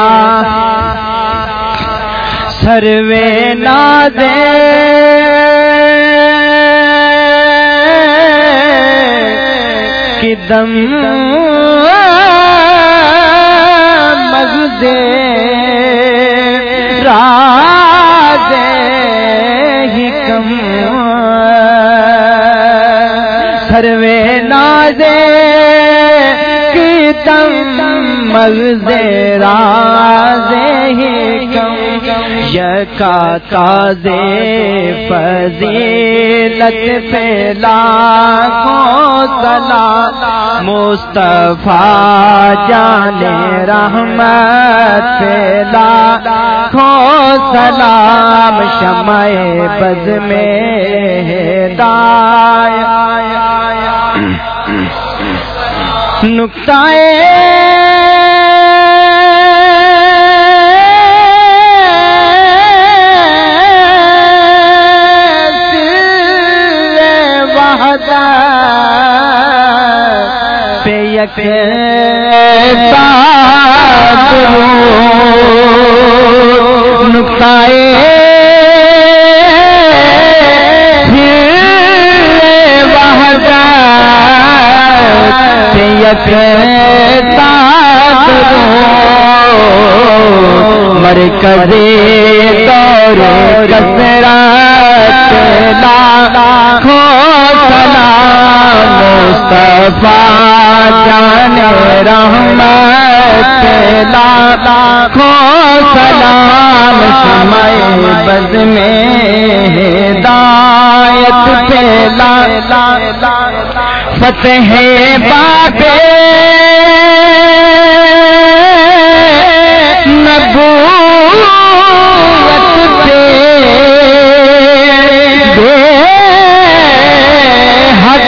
سروے نادے کی دم مغزے راز حکم سروے نازے کی دم مغزے راز حکم یکا تازے فضیلت پہ لاکھوں سلام مصطفیٰ جان رحمت پہ لاکھوں سلام شمع بز میں ہدایت نقطۂ نقطۂ وحدت یکتا مرکز دور کثرت لاکھوں سلام مصطفیٰ جان رحمت لاکھوں سلام شمع بز میں ہدایت پہ فتح باب نبوت پہ بے حد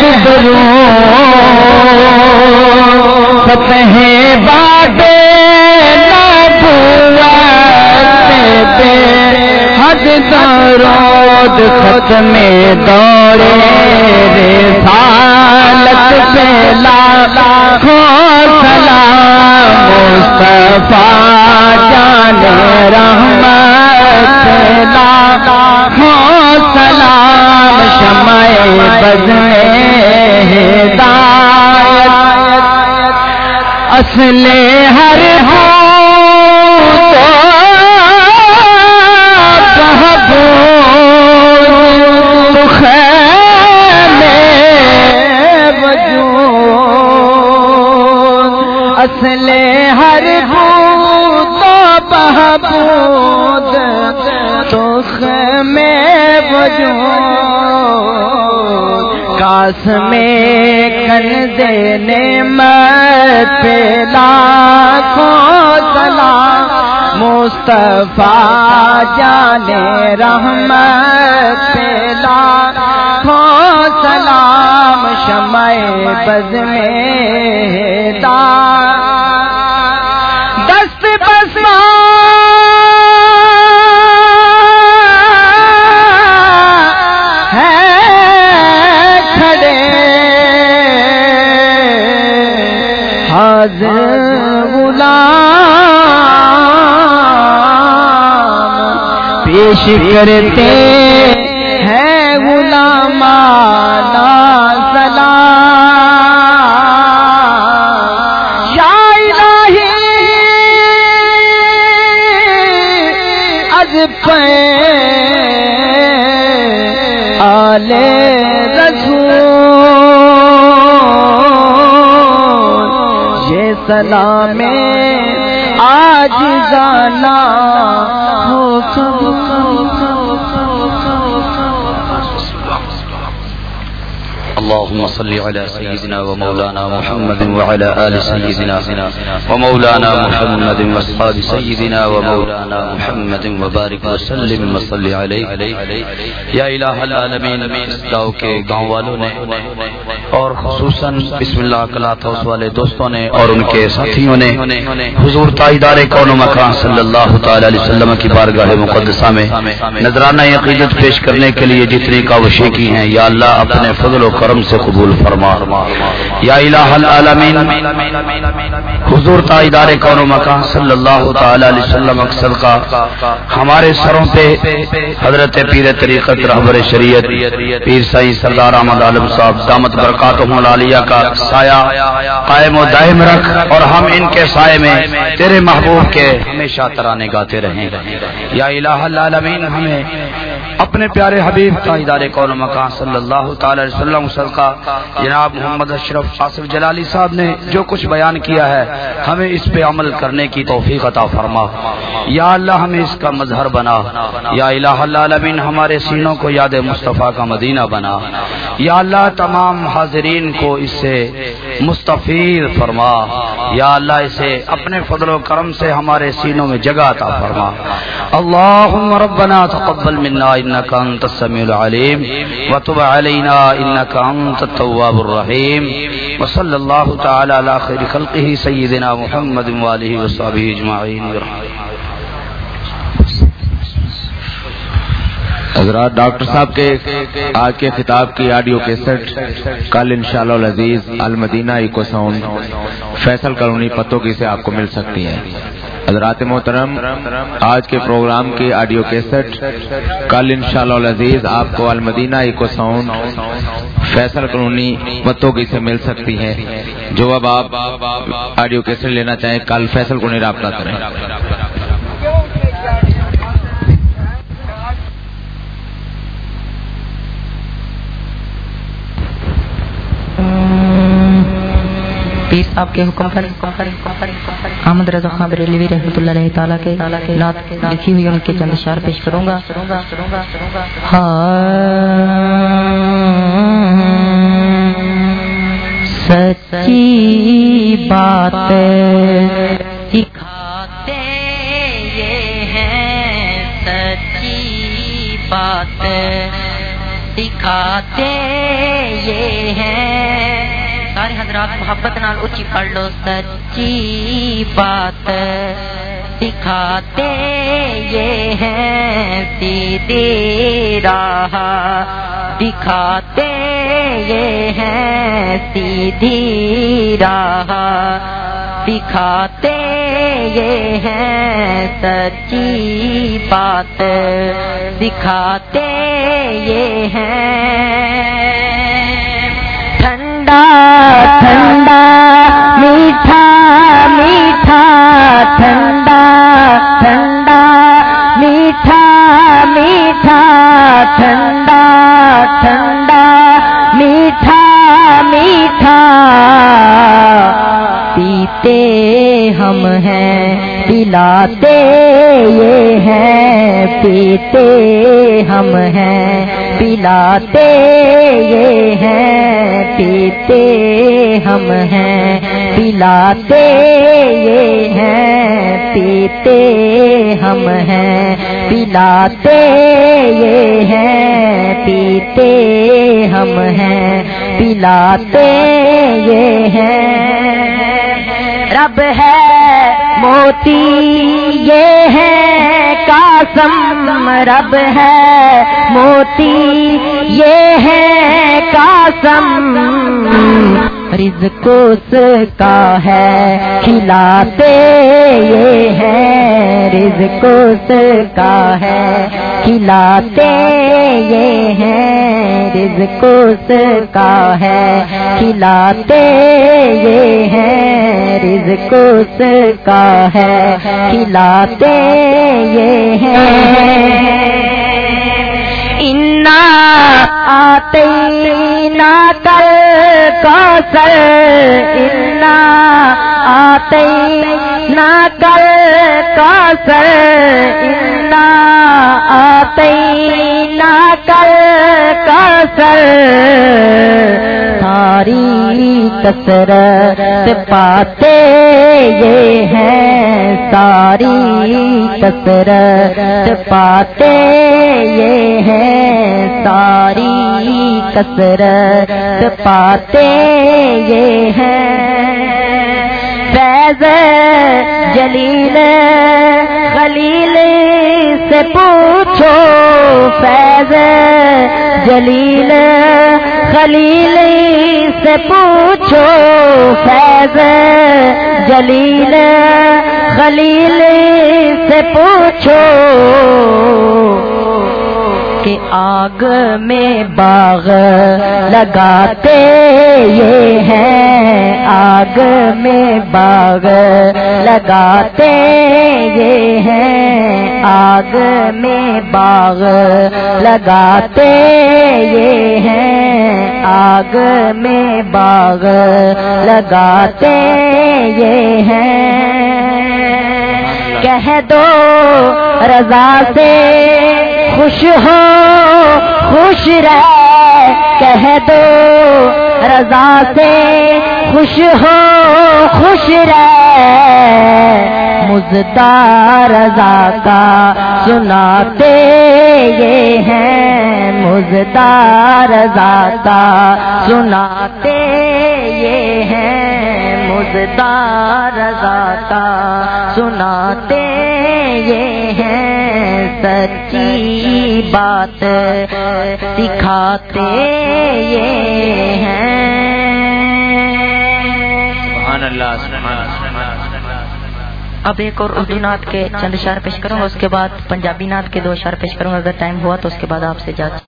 درود فتح باب نبوت پہ حد درود ختم دور رسالت پہ لاکھوں سلام مصطفیٰ جان رحمت پہ لاکھوں سلام شمع بز میں ہدایت اصل ہر ہو تو محبوب خیمے وجود اصل ہر ہو تو محبوب تو خیمے وجود کاس میں کنز نعمت پہ لاکھوں سلام مصطفیٰ جان رحمت پہ لاکھوں سلام شمع بز میں ہدایت دست بسا غلام پیش کرتے ہیں غلامانہ سلام یا الہی از پہ آل سلام عاجزانہ ہو اللهم صل على سيدنا ومولانا محمد وعلى آل سيدنا ومولانا محمد واصحاب سيدنا ومولانا محمد وبارك وسلم وصل عليه یا الہ العالمین. گاؤں کے گاؤں والوں نے اور خصوصاً بسم اللہ کلات ہاؤس والے دوستوں نے اور ان کے ساتھیوں نے حضور تاجدار کون و مکان صلی اللہ تعالی علیہ وسلم کی بارگاہ مقدسہ میں نذرانہ عقیدت پیش کرنے کے لیے جتنی کاوشیں کی ہیں یا اللہ اپنے فضل و کرم سے قبول فرما. یا الہ العالمین حضور تاجدار کون و مکان صلی اللہ تعالی علیہ وسلم صدقہ ہمارے سروں پہ حضرت پیر طریقت رہبر شریعت پیر سعید سردار احمد عالم صاحب دامت برکاتہم العالیہ کا سایہ قائم و دائم رکھ اور ہم ان کے سائے میں تیرے محبوب کے ہمیشہ ترانے گاتے رہیں. یا الہ العالمین ہمیں اپنے پیارے حبیب تاجدار کون و مکان صلی اللہ تعالی علیہ وسلم صدقہ جناب محمد اشرف آصف جلالی صاحب نے جو کچھ بیان کیا ہے ہمیں اس پہ عمل کرنے کی توفیق عطا فرما. یا اللہ ہمیں اس کا مظہر بنا. یا الہ العالمین ہمارے سینوں کو یاد مصطفیٰ کا مدینہ بنا. یا اللہ تمام حاضرین کو اس سے مستفید فرما. یا اللہ اسے اپنے فضل و کرم سے ہمارے سینوں میں جگہ عطا فرما. اللہم ربنا تقبل منا انک انت السمیع العلیم وتب علینا انک انت التواب الرحیم وصلی اللہ تعالی علی خیر خلقہ سیدنا محمد وآلہ وصحبہ اجمعین. حضرات ڈاکٹر صاحب کے آج کے خطاب کی آڈیو کیسٹ کل انشاءاللہ العزیز المدینہ echo sound Faisal colony Pattoki سے آپ کو مل سکتی ہیں. حضرات محترم آج کے پروگرام کی آڈیو کیسٹ کل انشاءاللہ العزیز آپ کو المدینہ echo sound Faisal colony Pattoki سے مل سکتی ہیں. جو اب آپ آڈیو کیسٹ لینا چاہیں کل فیصل کالونی رابطہ کریں. پیر صاحب کے حکم پر احمد رضا خان بریلوی رحمۃ اللہ علیہ تعالیٰ کے نعت لکھی ہوئی ان کے چند اشعار پیش کروں گا. سچی بات سکھاتے یہ ہیں, سچی بات سکھاتے یہ ہیں. سارے حضرات محبت نال اچھی پڑھ لو. سچی بات سکھاتے یہ ہیں, سیدھی راہ دکھاتے یہ ہیں, سیدھی راہ دکھاتے یہ ہیں. سچی بات سکھاتے یہ ہیں. ٹھنڈا ٹھنڈا میٹھا میٹھا ٹھنڈا ٹھنڈا میٹھا میٹھا ٹھنڈا ٹھنڈا میٹھا میٹھا پیتے ہم ہیں پلاتے یہ ہیں, پیتے ہم ہیں پلاتے یہ ہیں, پیتے ہم ہیں پلاتے یہ ہیں, پیتے ہم ہیں پلاتے یہ ہیں, پیتے ہم ہیں پلاتے یہ ہیں. رب ہے موتی یہ ہے قاسم, رب ہے موتی یہ ہے قاسم. رزق اس کا ہے کھلاتے یہ ہیں, رزق اس کا ہے کھلاتے یہ ہیں, رزق اس کا ہے کھلاتے یہ ہیں, رزق اس کا ہے کھلاتے یہ ہیں. انا آتینا کل کوثر, انا آتینا کل کوثر, انا آتینا کل کوثر. کثرت پاتے یہ ہیں، ساری کثرت پاتے یہ ہیں، ساری کثرت پاتے یہ ہیں۔ فیض جلیل خلیل سے پوچھو، فیض جلیل خلیل سے پوچھو، فیض جلیل خلیل سے پوچھو کہ آگ میں باغ لگاتے یہ ہیں، آگ میں باغ لگاتے یہ ہیں، آگ میں باغ لگاتے یہ ہیں، آگ میں باغ لگاتے یہ ہیں۔ کہہ دو رضا سے خوش ہو خوش رہ، کہہ دو رضا سے خوش ہو خوش رہ، مزدار رضا کا سناتے یہ ہیں، مزدار رضا کا سناتے یہ ہیں، مزدار رضا کا سناتے یہ ہیں، سچی بات سکھاتے یہ ہیں۔ سبحان اللہ، سبحان اللہ۔ اب ایک اور اردو نعت کے چند اشعار پیش کروں گا، اس کے بعد پنجابی نعت کے 2 اشعار پیش کروں گا، اگر ٹائم ہوا تو اس کے بعد آپ سے اجازت۔